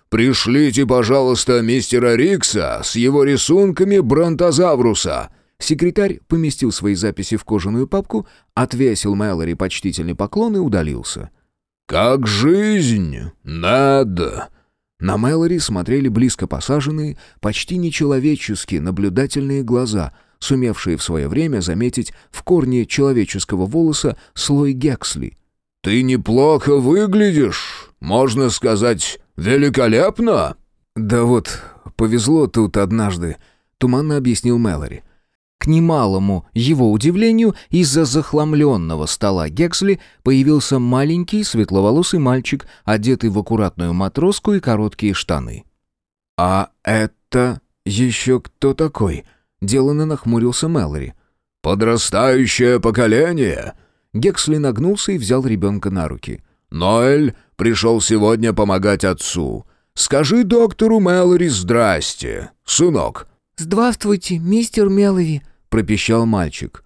«Пришлите, пожалуйста, мистера Рикса с его рисунками бронтозавруса». Секретарь поместил свои записи в кожаную папку, отвесил Мэлори почтительный поклон и удалился. «Как жизнь, Нед!» На Мэлори смотрели близко посаженные, почти нечеловечески наблюдательные глаза, сумевшие в свое время заметить в корне человеческого волоса слой Гексли. «Ты неплохо выглядишь, можно сказать, великолепно!» «Да вот, повезло тут однажды», — туманно объяснил Мэлори. К немалому его удивлению, из-за захламленного стола Гексли появился маленький светловолосый мальчик, одетый в аккуратную матроску и короткие штаны. «А это еще кто такой?» — деланно нахмурился Мэлори. «Подрастающее поколение!» Гексли нагнулся и взял ребенка на руки. «Ноэль пришел сегодня помогать отцу. Скажи доктору Мэлори здрасте, сынок». «Здравствуйте, мистер Мэлори», — пропищал мальчик.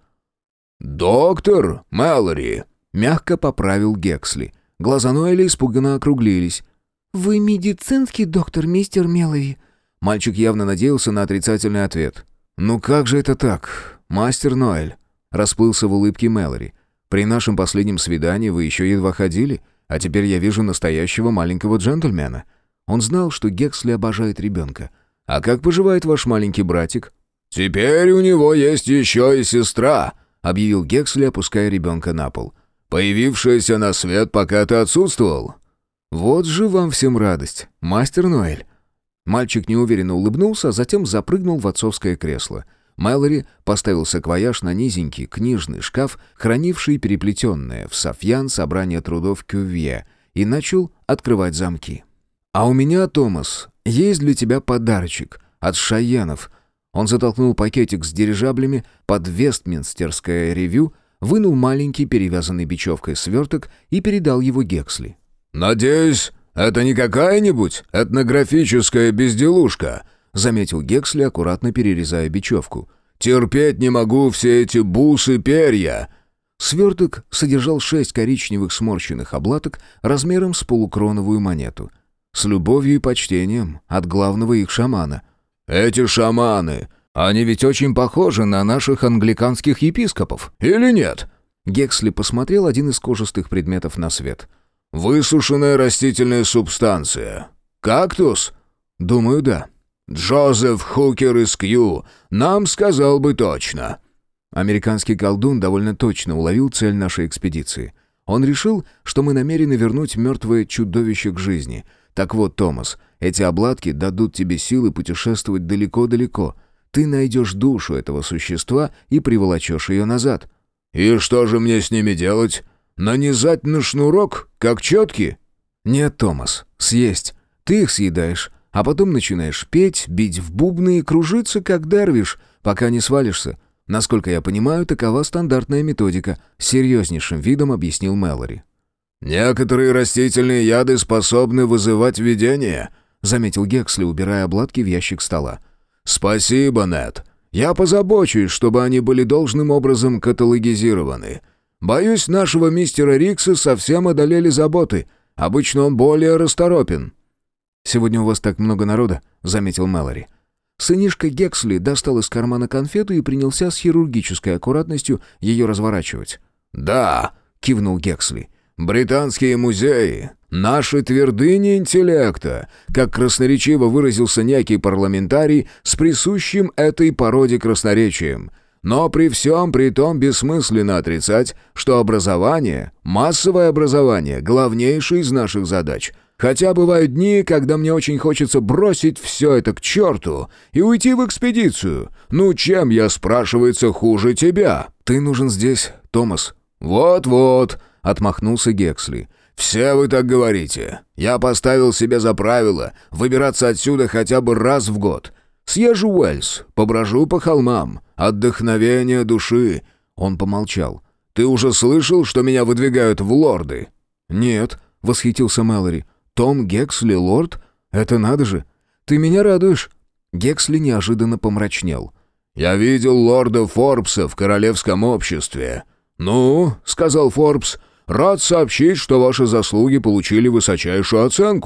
«Доктор Мэлори», — мягко поправил Гексли. Глаза Ноэля испуганно округлились. «Вы медицинский доктор, мистер Мэлори?» Мальчик явно надеялся на отрицательный ответ. «Ну как же это так, мастер Ноэль?» — расплылся в улыбке Мэлори. «При нашем последнем свидании вы еще едва ходили, а теперь я вижу настоящего маленького джентльмена». Он знал, что Гексли обожает ребенка. «А как поживает ваш маленький братик?» «Теперь у него есть еще и сестра», — объявил Гексли, опуская ребенка на пол. «Появившаяся на свет, пока ты отсутствовал». «Вот же вам всем радость, мастер Ноэль». Мальчик неуверенно улыбнулся, а затем запрыгнул в отцовское кресло. Мэлори поставил саквояж на низенький книжный шкаф, хранивший переплетенное в софьян собрание трудов Кювье, и начал открывать замки. «А у меня, Томас, есть для тебя подарочек от Шайенов». Он затолкнул пакетик с дирижаблями под Вестминстерское ревью, вынул маленький перевязанный бечевкой сверток и передал его Гексли. «Надеюсь, это не какая-нибудь этнографическая безделушка», заметил Гексли, аккуратно перерезая бечевку. «Терпеть не могу все эти бусы-перья». Сверток содержал 6 коричневых сморщенных облаток размером с полукроновую монету. С любовью и почтением от главного их шамана. «Эти шаманы, они ведь очень похожи на наших англиканских епископов, или нет?» Гексли посмотрел один из кожистых предметов на свет. «Высушенная растительная субстанция. Кактус?» «Думаю, да». «Джозеф Хукер из Кью нам сказал бы точно». Американский колдун довольно точно уловил цель нашей экспедиции. Он решил, что мы намерены вернуть мертвое чудовище к жизни. Так вот, Томас, эти обладки дадут тебе силы путешествовать далеко-далеко. Ты найдешь душу этого существа и приволочешь ее назад». «И что же мне с ними делать? Нанизать на шнурок, как четки?» «Нет, Томас, съесть. Ты их съедаешь, а потом начинаешь петь, бить в бубны и кружиться, как дервиш, пока не свалишься. Насколько я понимаю, такова стандартная методика», — серьезнейшим видом объяснил Мэлори. «Некоторые растительные яды способны вызывать видение», — заметил Гексли, убирая обладки в ящик стола. «Спасибо, Нед. Я позабочусь, чтобы они были должным образом каталогизированы. Боюсь, нашего мистера Рикса совсем одолели заботы. Обычно он более расторопен». «Сегодня у вас так много народа», — заметил Мэлори. Сынишка Гексли достал из кармана конфету и принялся с хирургической аккуратностью ее разворачивать. «Да», — кивнул Гексли. «Британские музеи — наши твердыни интеллекта», как красноречиво выразился некий парламентарий с присущим этой породе красноречием. Но при всем при том бессмысленно отрицать, что образование, массовое образование, главнейшая из наших задач. Хотя бывают дни, когда мне очень хочется бросить все это к черту и уйти в экспедицию. Ну чем я, спрашивается, хуже тебя? Ты нужен здесь, Томас. Вот-вот, отмахнулся Гексли. «Все вы так говорите. Я поставил себе за правило выбираться отсюда хотя бы раз в год. Съезжу в Уэльс, поброжу по холмам. Отдохновение души». Он помолчал. «Ты уже слышал, что меня выдвигают в лорды?» «Нет», — восхитился Мэлори. «Том Гексли, лорд? Это надо же! Ты меня радуешь!» Гексли неожиданно помрачнел. «Я видел лорда Форбса в королевском обществе». «Ну, — сказал Форбс, — рад сообщить, что ваши заслуги получили высочайшую оценку.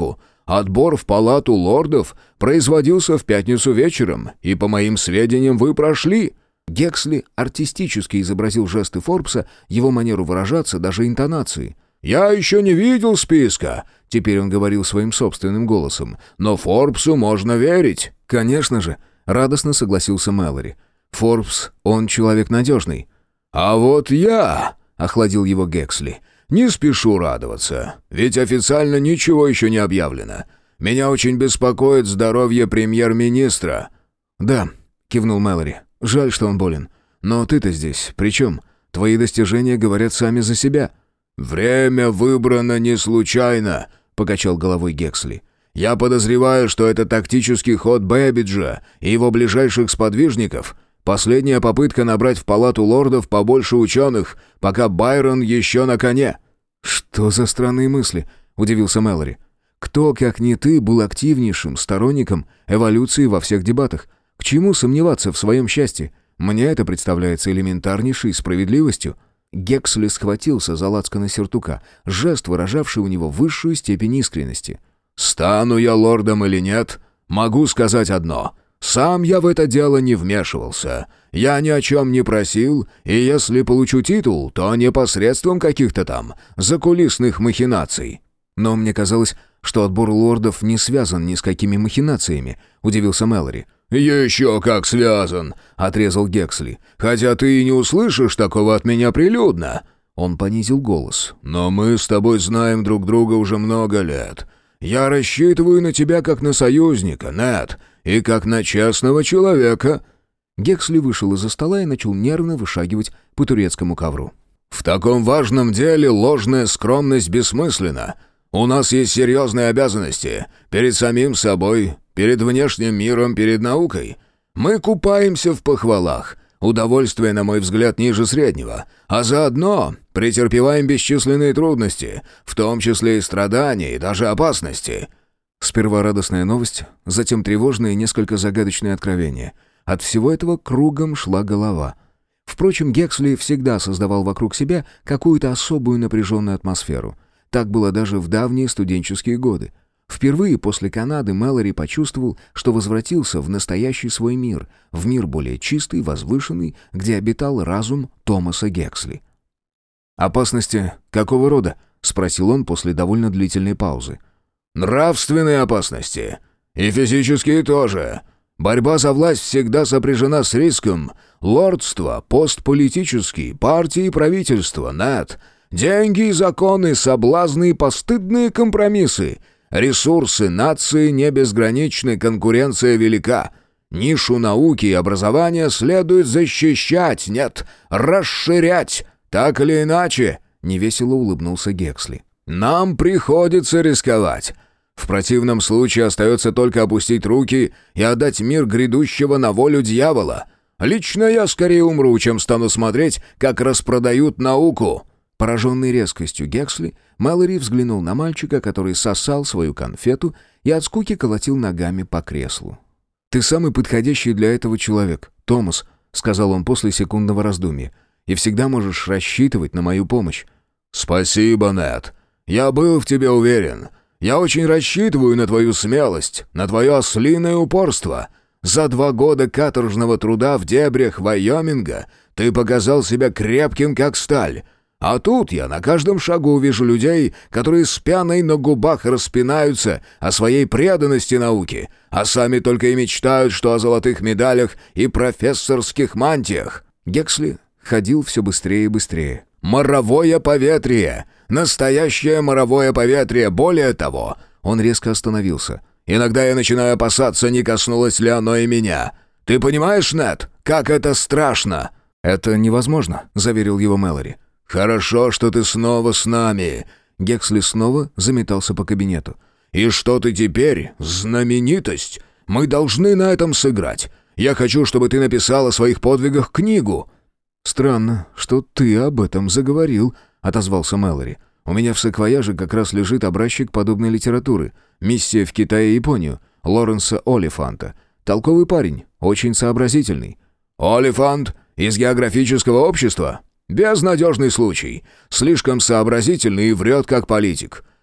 Отбор в палату лордов производился в пятницу вечером, и, по моим сведениям, вы прошли». Гексли артистически изобразил жесты Форбса, его манеру выражаться, даже интонации. «Я еще не видел списка», — теперь он говорил своим собственным голосом, «но Форбсу можно верить». «Конечно же», — радостно согласился Мэлори. «Форбс, он человек надежный». «А вот я», — охладил его Гексли, — «не спешу радоваться, ведь официально ничего еще не объявлено. Меня очень беспокоит здоровье премьер-министра». «Да», — кивнул Мэлори, — «жаль, что он болен. Но ты-то здесь при чем? Твои достижения говорят сами за себя». «Время выбрано не случайно», — покачал головой Гексли. «Я подозреваю, что это тактический ход Бэббиджа и его ближайших сподвижников. Последняя попытка набрать в палату лордов побольше ученых, пока Байрон еще на коне». «Что за странные мысли?» — удивился Мэлори. «Кто, как не ты, был активнейшим сторонником эволюции во всех дебатах? К чему сомневаться в своем счастье? Мне это представляется элементарнейшей справедливостью». Гексли схватился за лацканы сюртука, жест, выражавший у него высшую степень искренности. «Стану я лордом или нет, могу сказать одно. Сам я в это дело не вмешивался. Я ни о чем не просил, и если получу титул, то не посредством каких-то там закулисных махинаций». «Но мне казалось, что отбор лордов не связан ни с какими махинациями», — удивился Мэлори. «Еще как связан», — отрезал Гексли. «Хотя ты и не услышишь такого от меня прилюдно». Он понизил голос. «Но мы с тобой знаем друг друга уже много лет. Я рассчитываю на тебя как на союзника, Нед, и как на честного человека». Гексли вышел из-за стола и начал нервно вышагивать по турецкому ковру. «В таком важном деле ложная скромность бессмысленна. У нас есть серьезные обязанности перед самим собой, перед внешним миром, перед наукой. Мы купаемся в похвалах. Удовольствие, на мой взгляд, ниже среднего. А заодно претерпеваем бесчисленные трудности, в том числе и страдания, и даже опасности». Сперва радостная новость, затем тревожное и несколько загадочное откровение. От всего этого кругом шла голова. Впрочем, Гексли всегда создавал вокруг себя какую-то особую напряженную атмосферу. Так было даже в давние студенческие годы. Впервые после Канады Мэлори почувствовал, что возвратился в настоящий свой мир, в мир более чистый, возвышенный, где обитал разум Томаса Гексли. «Опасности какого рода?» — спросил он после довольно длительной паузы. «Нравственные опасности. И физические тоже. Борьба за власть всегда сопряжена с риском. Лордство, пост политический, партии и правительство, Нед. Деньги и законы, соблазны и постыдные компромиссы. Ресурсы нации не безграничны, конкуренция велика. Нишу науки и образования следует защищать, нет, расширять. Так или иначе», — невесело улыбнулся Гексли. «Нам приходится рисковать. В противном случае остается только опустить руки и отдать мир грядущего на волю дьявола. Лично я скорее умру, чем стану смотреть, как распродают науку». Пораженный резкостью Гексли, Мэлори взглянул на мальчика, который сосал свою конфету и от скуки колотил ногами по креслу. «Ты самый подходящий для этого человек, Томас», — сказал он после секундного раздумья, — «и всегда можешь рассчитывать на мою помощь». «Спасибо, Нед. Я был в тебе уверен. Я очень рассчитываю на твою смелость, на твое ослиное упорство. За 2 года каторжного труда в дебрях Вайоминга ты показал себя крепким, как сталь. А тут я на каждом шагу вижу людей, которые с пеной на губах распинаются о своей преданности науке, а сами только и мечтают, что о золотых медалях и профессорских мантиях». Гексли ходил все быстрее и быстрее. «Моровое поветрие! Настоящее моровое поветрие! Более того...» Он резко остановился. «Иногда я начинаю опасаться, не коснулось ли оно и меня. Ты понимаешь, Нед, как это страшно?» «Это невозможно», — заверил его Мэлори. «Хорошо, что ты снова с нами». Гексли снова заметался по кабинету. «И что ты теперь? Знаменитость. Мы должны на этом сыграть. Я хочу, чтобы ты написал о своих подвигах книгу». «Странно, что ты об этом заговорил», — отозвался Мэлори. «У меня в саквояже как раз лежит образчик подобной литературы. «Миссия в Китай и Японию» Лоренса Олифанта. Толковый парень, очень сообразительный». «Олифант? Из географического общества?» «Безнадежный случай. Слишком сообразительный и врет как политик.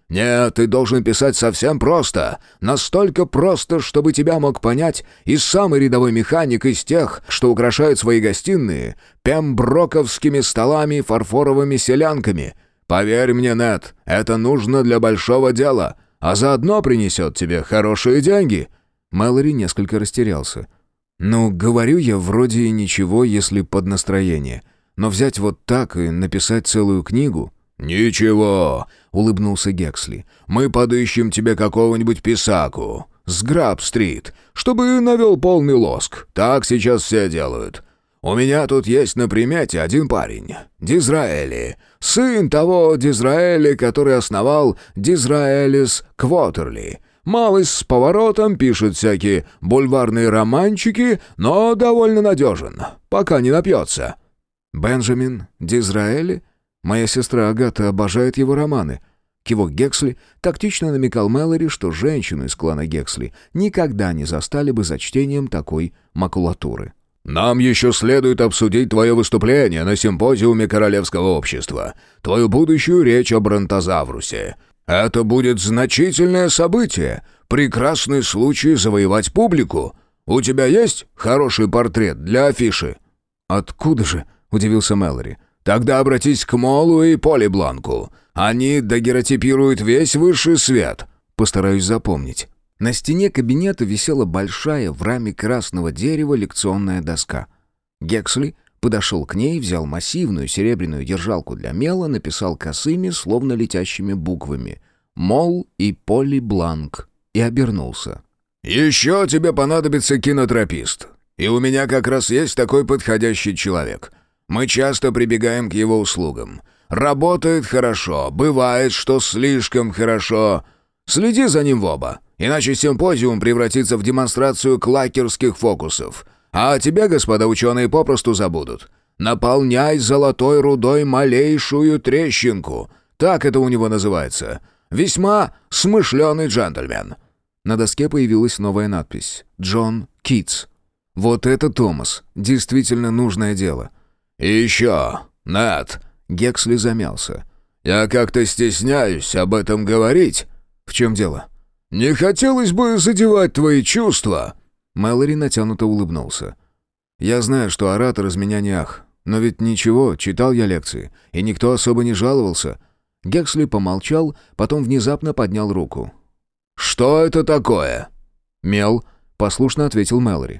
Нет, ты должен писать совсем просто. Настолько просто, чтобы тебя мог понять и самый рядовой механик из тех, что украшают свои гостиные пемброковскими столами и фарфоровыми селянками. Поверь мне, Нед, это нужно для большого дела, а заодно принесет тебе хорошие деньги». Мэлори несколько растерялся. «Ну, говорю я, вроде и ничего, если под настроение. Но взять вот так и написать целую книгу...» «Ничего», — улыбнулся Гексли. «Мы подыщем тебе какого-нибудь писаку с Граб-стрит, чтобы навел полный лоск. Так сейчас все делают. У меня тут есть на примете один парень, Дизраэли, сын того Дизраэли, который основал Дизраэлис Квотерли. Малый с поворотом, пишет всякие бульварные романчики, но довольно надежен, пока не напьется». «Бенджамин Дизраэли? Моя сестра Агата обожает его романы». Кивок Гексли тактично намекал Мэлори, что женщину из клана Гексли никогда не застали бы за чтением такой макулатуры. «Нам еще следует обсудить твое выступление на симпозиуме Королевского общества, твою будущую речь о бронтозаврусе. Это будет значительное событие, прекрасный случай завоевать публику. У тебя есть хороший портрет для афиши?» «Откуда же?» — удивился Мэлори. «Тогда обратись к Молу и Поли Бланку. Они дагеротипируют весь высший свет». «Постараюсь запомнить». На стене кабинета висела большая в раме красного дерева лекционная доска. Гексли подошел к ней, взял массивную серебряную держалку для мела, написал косыми, словно летящими буквами «Мол» и «Поли Бланк» и обернулся. «Еще тебе понадобится кинотропист. И у меня как раз есть такой подходящий человек. Мы часто прибегаем к его услугам. Работает хорошо, бывает, что слишком хорошо. Следи за ним в оба, иначе симпозиум превратится в демонстрацию клакерских фокусов. А тебя, господа ученые, попросту забудут. Наполняй золотой рудой малейшую трещинку. Так это у него называется. Весьма смышленый джентльмен». На доске появилась новая надпись «Джон Китс». «Вот это, Томас, действительно нужное дело». «И еще, Нед», — Гексли замялся. «Я как-то стесняюсь об этом говорить». «В чем дело?» «Не хотелось бы задевать твои чувства». Мэлори натянуто улыбнулся. «Я знаю, что оратор из меня не ах. Но ведь ничего, читал я лекции, и никто особо не жаловался». Гексли помолчал, потом внезапно поднял руку. «Что это такое?» «Мел», — послушно ответил Мэлори.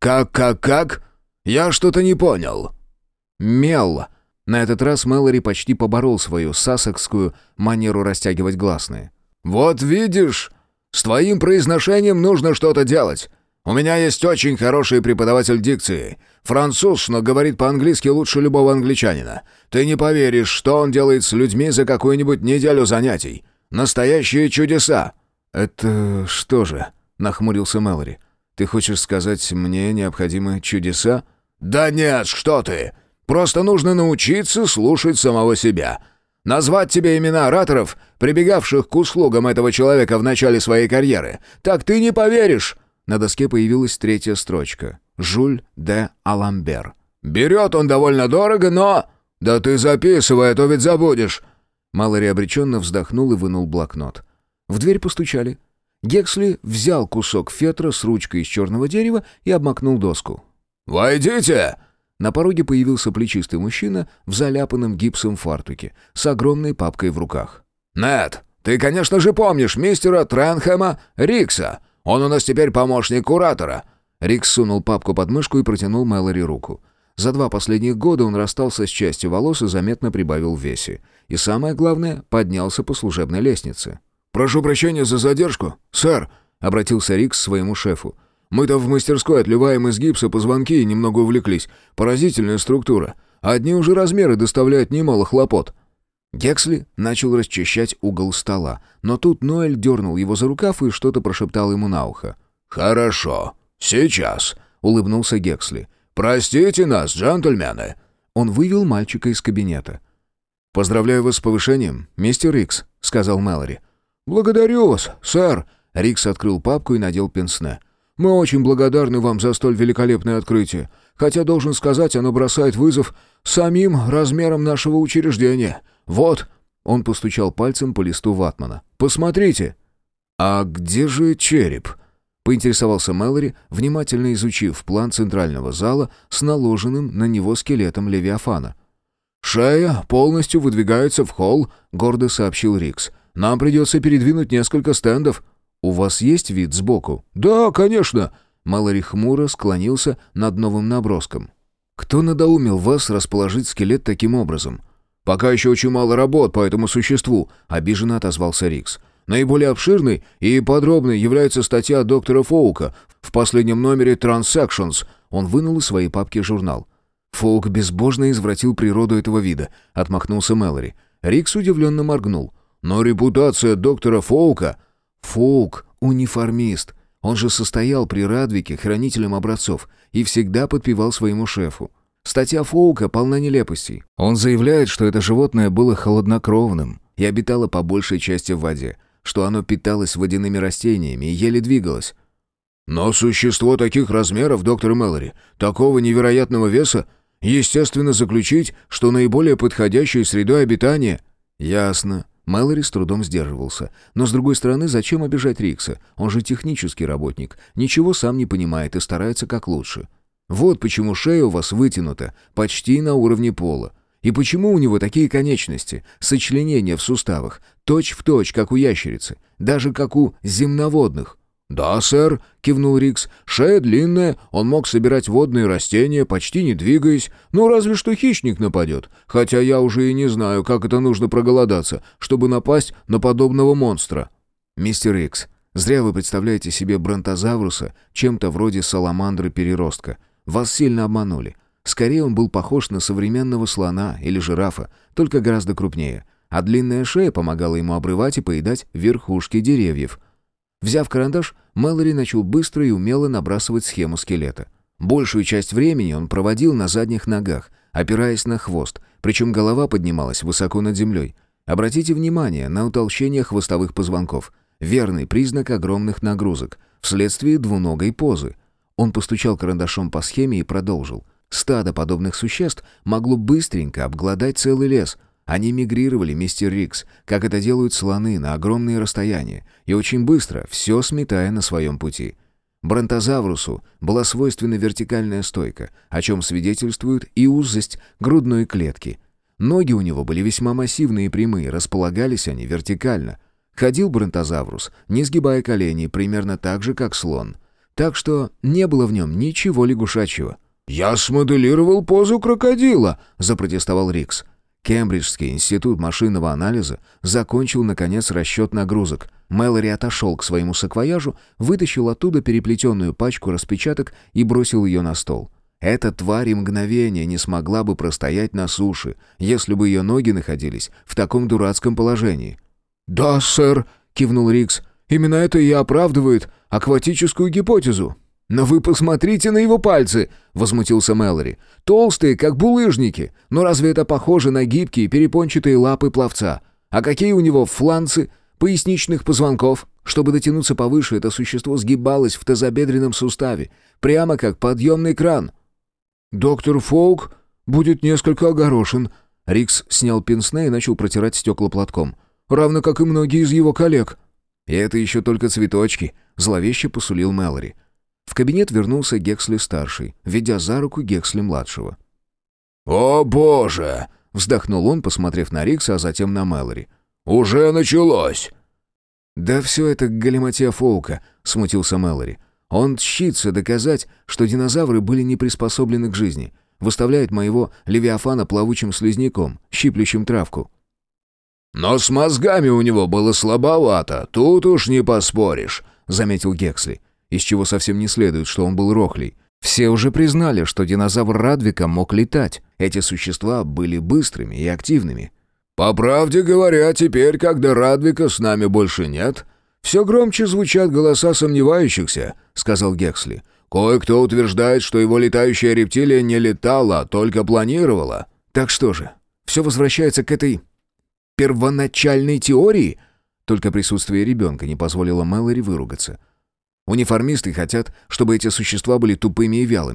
«Как? Я что-то не понял». «Мел». На этот раз Мэлори почти поборол свою сассекскую манеру растягивать гласные. «Вот видишь, с твоим произношением нужно что-то делать. У меня есть очень хороший преподаватель дикции. Француз, но говорит по-английски лучше любого англичанина. Ты не поверишь, что он делает с людьми за какую-нибудь неделю занятий. Настоящие чудеса». «Это что же?» — нахмурился Мэлори. «Ты хочешь сказать, мне необходимы чудеса?» «Да нет, что ты! Просто нужно научиться слушать самого себя. Назвать тебе имена ораторов, прибегавших к услугам этого человека в начале своей карьеры. Так ты не поверишь!» На доске появилась третья строчка. «Жюль де Аламбер». «Берет он довольно дорого, но...» «Да ты записывай, а то ведь забудешь!» Мэлори обреченно вздохнул и вынул блокнот. В дверь постучали. Гексли взял кусок фетра с ручкой из черного дерева и обмакнул доску. «Войдите!» На пороге появился плечистый мужчина в заляпанном гипсом фартуке с огромной папкой в руках. «Нед, ты, конечно же, помнишь мистера Тренхэма Рикса. Он у нас теперь помощник куратора». Рикс сунул папку под мышку и протянул Мэлори руку. За 2 последних года он расстался с частью волос и заметно прибавил в весе. И самое главное, поднялся по служебной лестнице. «Прошу прощения за задержку, сэр», — обратился Рикс к своему шефу. «Мы-то в мастерской отливаем из гипса позвонки и немного увлеклись. Поразительная структура. Одни уже размеры доставляют немало хлопот». Гексли начал расчищать угол стола, но тут Ноэль дернул его за рукав и что-то прошептал ему на ухо. «Хорошо, сейчас», — улыбнулся Гексли. «Простите нас, джентльмены». Он вывел мальчика из кабинета. «Поздравляю вас с повышением, мистер Рикс», — сказал Мэлори. «Благодарю вас, сэр». Рикс открыл папку и надел пенсне. «Мы очень благодарны вам за столь великолепное открытие. Хотя, должен сказать, оно бросает вызов самим размерам нашего учреждения. Вот». Он постучал пальцем по листу ватмана. «Посмотрите!» «А где же череп?» — поинтересовался Мэлори, внимательно изучив план центрального зала с наложенным на него скелетом Левиафана. «Шея полностью выдвигается в холл», — гордо сообщил Рикс. «Нам придется передвинуть несколько стендов». «У вас есть вид сбоку?» «Да, конечно». Мэлори хмуро склонился над новым наброском. «Кто надоумил вас расположить скелет таким образом?» «Пока еще очень мало работ по этому существу», — обиженно отозвался Рикс. «Наиболее обширной и подробной является статья доктора Фоука в последнем номере Transactions». Он вынул из своей папки журнал. «Фоук безбожно извратил природу этого вида», — отмахнулся Мэлори. Рикс удивленно моргнул. «Но репутация доктора Фоука...» «Фоук — униформист. Он же состоял при Радвике хранителем образцов и всегда подпевал своему шефу. Статья Фоука полна нелепостей. Он заявляет, что это животное было холоднокровным и обитало по большей части в воде, что оно питалось водяными растениями и еле двигалось». «Но существо таких размеров, доктор Мэлори, такого невероятного веса, естественно заключить, что наиболее подходящей средой обитания...» «Ясно». Мэлори с трудом сдерживался. Но, с другой стороны, зачем обижать Рикса? Он же технический работник, ничего сам не понимает и старается как лучше. Вот почему шея у вас вытянута, почти на уровне пола. И почему у него такие конечности, сочленения в суставах, точь-в-точь, как у ящерицы, даже как у земноводных. «Да, сэр», — кивнул Рикс, — «шея длинная, он мог собирать водные растения, почти не двигаясь, ну разве что хищник нападет, хотя я уже и не знаю, как это нужно проголодаться, чтобы напасть на подобного монстра». «Мистер Рикс, зря вы представляете себе бронтозавруса чем-то вроде саламандры-переростка. Вас сильно обманули. Скорее он был похож на современного слона или жирафа, только гораздо крупнее, а длинная шея помогала ему обрывать и поедать верхушки деревьев». Взяв карандаш, Мэлори начал быстро и умело набрасывать схему скелета. Большую часть времени он проводил на задних ногах, опираясь на хвост, причем голова поднималась высоко над землей. Обратите внимание на утолщение хвостовых позвонков. Верный признак огромных нагрузок, вследствие двуногой позы. Он постучал карандашом по схеме и продолжил. Стадо подобных существ могло быстренько обглодать целый лес. Они мигрировали, мистер Рикс, как это делают слоны на огромные расстояния, и очень быстро, все сметая на своем пути. Бронтозаврусу была свойственна вертикальная стойка, о чем свидетельствует и узость грудной клетки. Ноги у него были весьма массивные и прямые, располагались они вертикально. Ходил бронтозаврус, не сгибая колени, примерно так же, как слон. Так что не было в нем ничего лягушачьего. «Я смоделировал позу крокодила», — запротестовал Рикс. Кембриджский институт машинного анализа закончил, наконец, расчет нагрузок. Мэлори отошел к своему саквояжу, вытащил оттуда переплетенную пачку распечаток и бросил ее на стол. Эта тварь и мгновение не смогла бы простоять на суше, если бы ее ноги находились в таком дурацком положении. «Да, сэр», — кивнул Рикс, — «именно это и оправдывает акватическую гипотезу». «Но вы посмотрите на его пальцы!» — возмутился Мэлори. «Толстые, как булыжники. Но разве это похоже на гибкие перепончатые лапы пловца? А какие у него фланцы поясничных позвонков? Чтобы дотянуться повыше, это существо сгибалось в тазобедренном суставе, прямо как подъемный кран». «Доктор Фоук будет несколько огорошен». Рикс снял пенсне и начал протирать стекла платком. «Равно как и многие из его коллег». «И это еще только цветочки», — зловеще посулил Мэлори. В кабинет вернулся Гексли-старший, ведя за руку Гексли-младшего. «О, боже!» — вздохнул он, посмотрев на Рикса, а затем на Мэлори. «Уже началось!» «Да все это галиматья Фоука», — смутился Мэлори. «Он тщится доказать, что динозавры были не приспособлены к жизни. Выставляет моего Левиафана плавучим слизняком, щиплющим травку». «Но с мозгами у него было слабовато, тут уж не поспоришь», — заметил Гексли. Из чего совсем не следует, что он был рохлей. Все уже признали, что динозавр Радвика мог летать. Эти существа были быстрыми и активными. «По правде говоря, теперь, когда Радвика с нами больше нет, все громче звучат голоса сомневающихся», — сказал Гексли. «Кое-кто утверждает, что его летающая рептилия не летала, а только планировала». «Так что же, все возвращается к этой первоначальной теории?» Только присутствие ребенка не позволило Мэлори выругаться. Униформисты хотят, чтобы эти существа были тупыми и вялыми.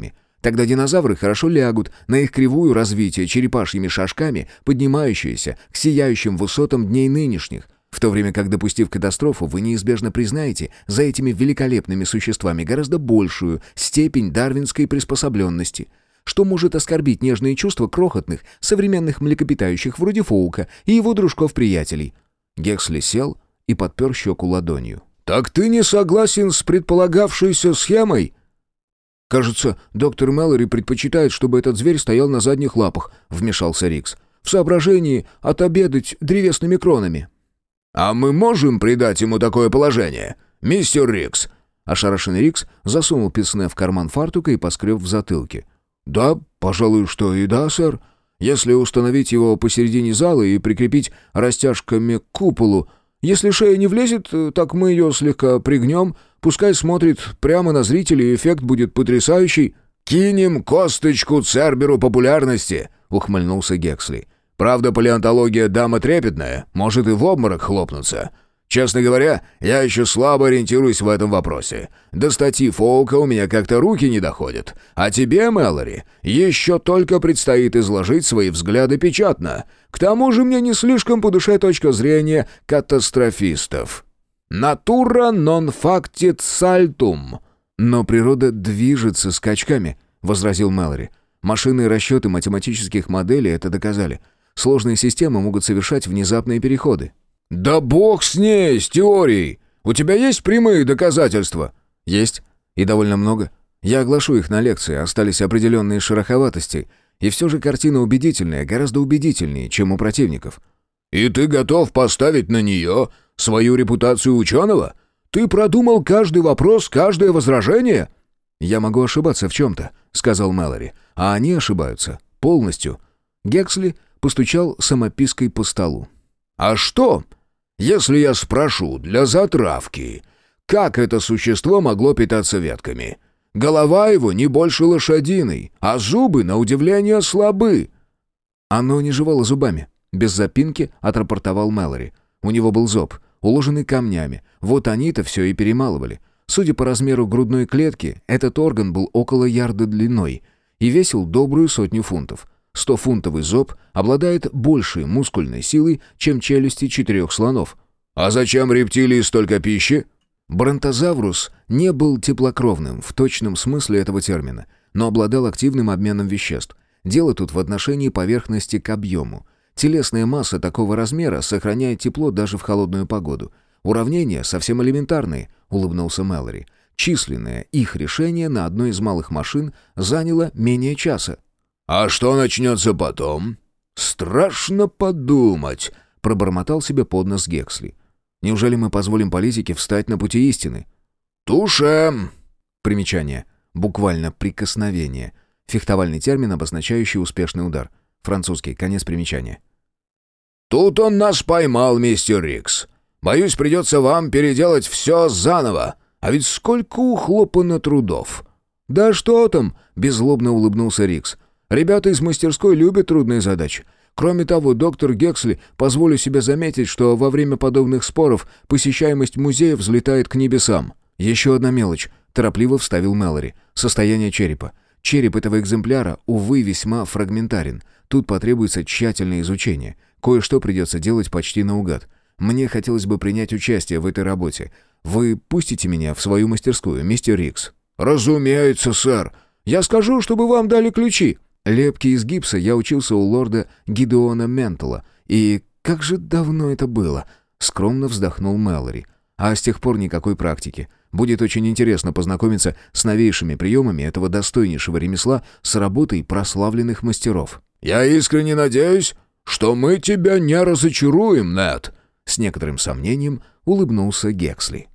Тогда динозавры хорошо лягут на их кривую развитие черепашьими шажками, поднимающиеся к сияющим высотам дней нынешних, в то время как, допустив катастрофу, вы неизбежно признаете за этими великолепными существами гораздо большую степень дарвинской приспособленности, что может оскорбить нежные чувства крохотных, современных млекопитающих вроде Фоука и его дружков-приятелей. Гексли сел и подпер щеку ладонью. «Так ты не согласен с предполагавшейся схемой?» «Кажется, доктор Мэлори предпочитает, чтобы этот зверь стоял на задних лапах», — вмешался Рикс. «В соображении отобедать древесными кронами». «А мы можем придать ему такое положение, мистер Рикс?» Ошарашенный Рикс засунул пенсне в карман фартука и поскреб в затылке. «Да, пожалуй, что и да, сэр. Если установить его посередине зала и прикрепить растяжками к куполу, если шея не влезет, так мы ее слегка пригнем, пускай смотрит прямо на зрителей, и эффект будет потрясающий». «Кинем косточку Церберу популярности», — ухмыльнулся Гексли. «Правда, палеонтология дама трепетная, может и в обморок хлопнуться. Честно говоря, я еще слабо ориентируюсь в этом вопросе. До статьи Фоука у меня как-то руки не доходят. А тебе, Мэлори, еще только предстоит изложить свои взгляды печатно. К тому же мне не слишком по душе точка зрения катастрофистов. Натура нон фактит сальтум». «Но природа движется скачками», — возразил Мэлори. «Машинные расчеты математических моделей это доказали. Сложные системы могут совершать внезапные переходы». «Да бог с ней, с теорией! У тебя есть прямые доказательства?» «Есть. И довольно много. Я оглашу их на лекции, остались определенные шероховатости. И все же картина убедительная, гораздо убедительнее, чем у противников». «И ты готов поставить на нее свою репутацию ученого? Ты продумал каждый вопрос, каждое возражение?» «Я могу ошибаться в чем-то», — сказал Мэлори. «А они ошибаются. Полностью». Гексли постучал самопиской по столу. «А что, если я спрошу для затравки, как это существо могло питаться ветками? Голова его не больше лошадиной, а зубы, на удивление, слабы». «Оно не жевало зубами», — без запинки отрапортовал Мэлори. «У него был зоб, уложенный камнями. Вот они-то все и перемалывали. Судя по размеру грудной клетки, этот орган был около ярда длиной и весил добрую 100 фунтов. 100-фунтовый зоб обладает большей мускульной силой, чем челюсти 4 слонов. «А зачем рептилии столько пищи?» Бронтозаврус не был теплокровным в точном смысле этого термина, но обладал активным обменом веществ. Дело тут в отношении поверхности к объему. Телесная масса такого размера сохраняет тепло даже в холодную погоду. Уравнения совсем элементарные, улыбнулся Мэлори. Численное их решение на одной из малых машин заняло менее часа. «А что начнется потом?» «Страшно подумать», — пробормотал себе под нос Гексли. «Неужели мы позволим политике встать на пути истины?» «Туше!» Примечание. Буквально прикосновение. Фехтовальный термин, обозначающий успешный удар. Французский. Конец примечания. «Тут он нас поймал, мистер Рикс. Боюсь, придется вам переделать все заново. А ведь сколько ухлопано трудов!» «Да что там!» — беззлобно улыбнулся Рикс. «Ребята из мастерской любят трудные задачи. Кроме того, доктор Гексли, позволю себе заметить, что во время подобных споров посещаемость музея взлетает к небесам». «Еще одна мелочь», — торопливо вставил Мэлори. «Состояние черепа. Череп этого экземпляра, увы, весьма фрагментарен. Тут потребуется тщательное изучение. Кое-что придется делать почти наугад. Мне хотелось бы принять участие в этой работе. Вы пустите меня в свою мастерскую, мистер Рикс?» «Разумеется, сэр. Я скажу, чтобы вам дали ключи». Лепки из гипса я учился у лорда Гидеона Ментала. И как же давно это было? Скромно вздохнул Мэлори. А с тех пор никакой практики. Будет очень интересно познакомиться с новейшими приемами этого достойнейшего ремесла с работой прославленных мастеров. «Я искренне надеюсь, что мы тебя не разочаруем, Нэт», — с некоторым сомнением улыбнулся Гексли.